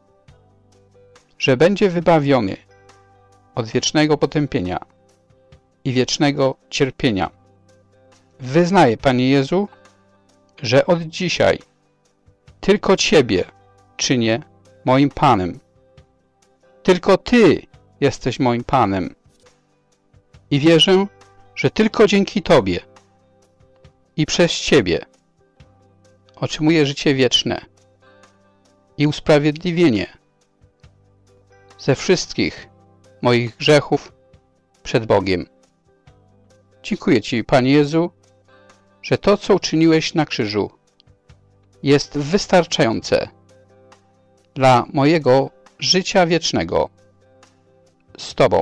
S3: że będzie wybawiony od wiecznego potępienia i wiecznego cierpienia. Wyznaję, Panie Jezu, że od dzisiaj tylko Ciebie czynię moim Panem. Tylko Ty jesteś moim Panem. I wierzę, że tylko dzięki Tobie i przez Ciebie otrzymuję życie wieczne i usprawiedliwienie ze wszystkich moich grzechów przed Bogiem. Dziękuję Ci, Panie Jezu, że to, co uczyniłeś na krzyżu, jest wystarczające dla mojego życia wiecznego z Tobą.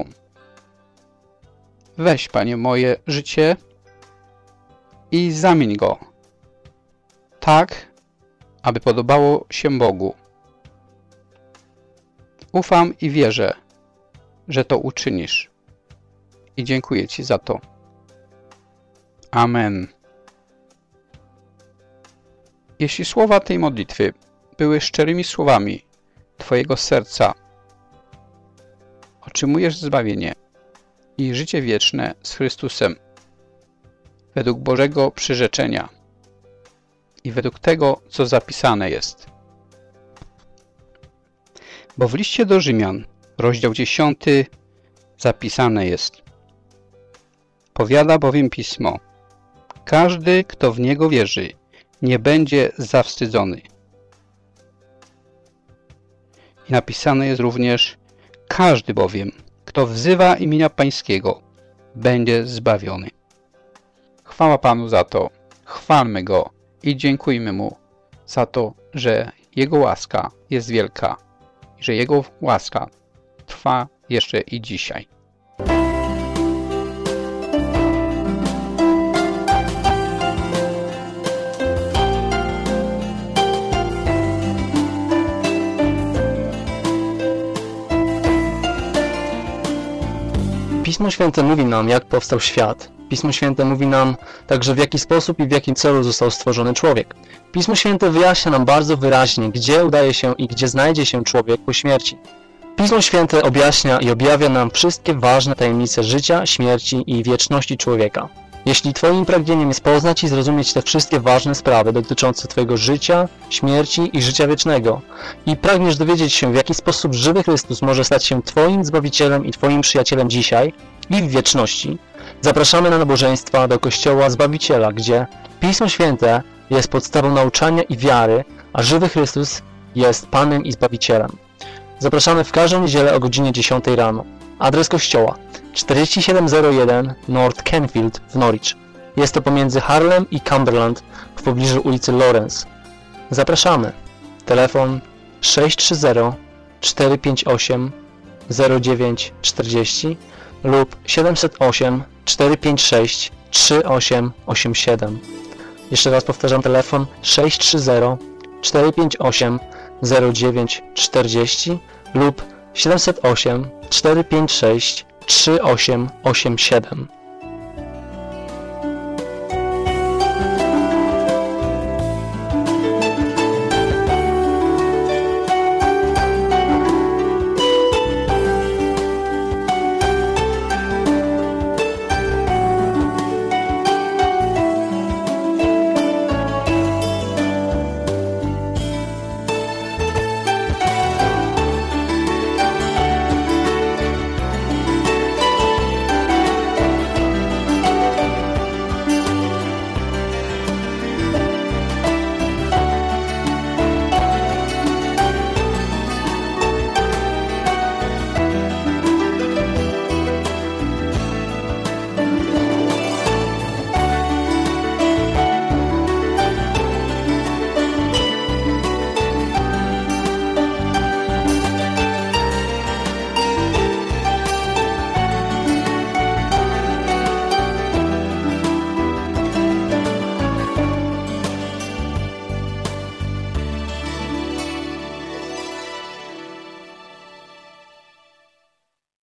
S3: Weź, Panie, moje życie i zamień go tak, aby podobało się Bogu. Ufam i wierzę, że to uczynisz. I dziękuję Ci za to. Amen. Jeśli słowa tej modlitwy były szczerymi słowami Twojego serca, otrzymujesz zbawienie i życie wieczne z Chrystusem według Bożego przyrzeczenia i według tego, co zapisane jest. Bo w liście do Rzymian, rozdział 10, zapisane jest: powiada bowiem Pismo, każdy, kto w Niego wierzy, nie będzie zawstydzony. I napisane jest również: każdy bowiem, kto wzywa imienia Pańskiego, będzie zbawiony. Chwała Panu za to, chwalmy Go i dziękujmy Mu za to, że Jego łaska jest wielka i że Jego łaska trwa jeszcze i dzisiaj.
S17: Pismo Święte mówi nam, jak powstał świat. Pismo Święte mówi nam także, w jaki sposób i w jakim celu został stworzony człowiek. Pismo Święte wyjaśnia nam bardzo wyraźnie, gdzie udaje się i gdzie znajdzie się człowiek po śmierci. Pismo Święte objaśnia i objawia nam wszystkie ważne tajemnice życia, śmierci i wieczności człowieka. Jeśli Twoim pragnieniem jest poznać i zrozumieć te wszystkie ważne sprawy dotyczące Twojego życia, śmierci i życia wiecznego i pragniesz dowiedzieć się, w jaki sposób żywy Chrystus może stać się Twoim Zbawicielem i Twoim przyjacielem dzisiaj i w wieczności, zapraszamy na nabożeństwa do Kościoła Zbawiciela, gdzie Pismo Święte jest podstawą nauczania i wiary, a żywy Chrystus jest Panem i Zbawicielem. Zapraszamy w każdą niedzielę o godzinie 10 rano. Adres kościoła: 4701 North Kenfield w Norwich. Jest to pomiędzy Harlem i Cumberland w pobliżu ulicy Lawrence. Zapraszamy. Telefon 630-458-0940 lub 708-456-3887. Jeszcze raz powtarzam, telefon 630-458-0940 lub 708-456-3887.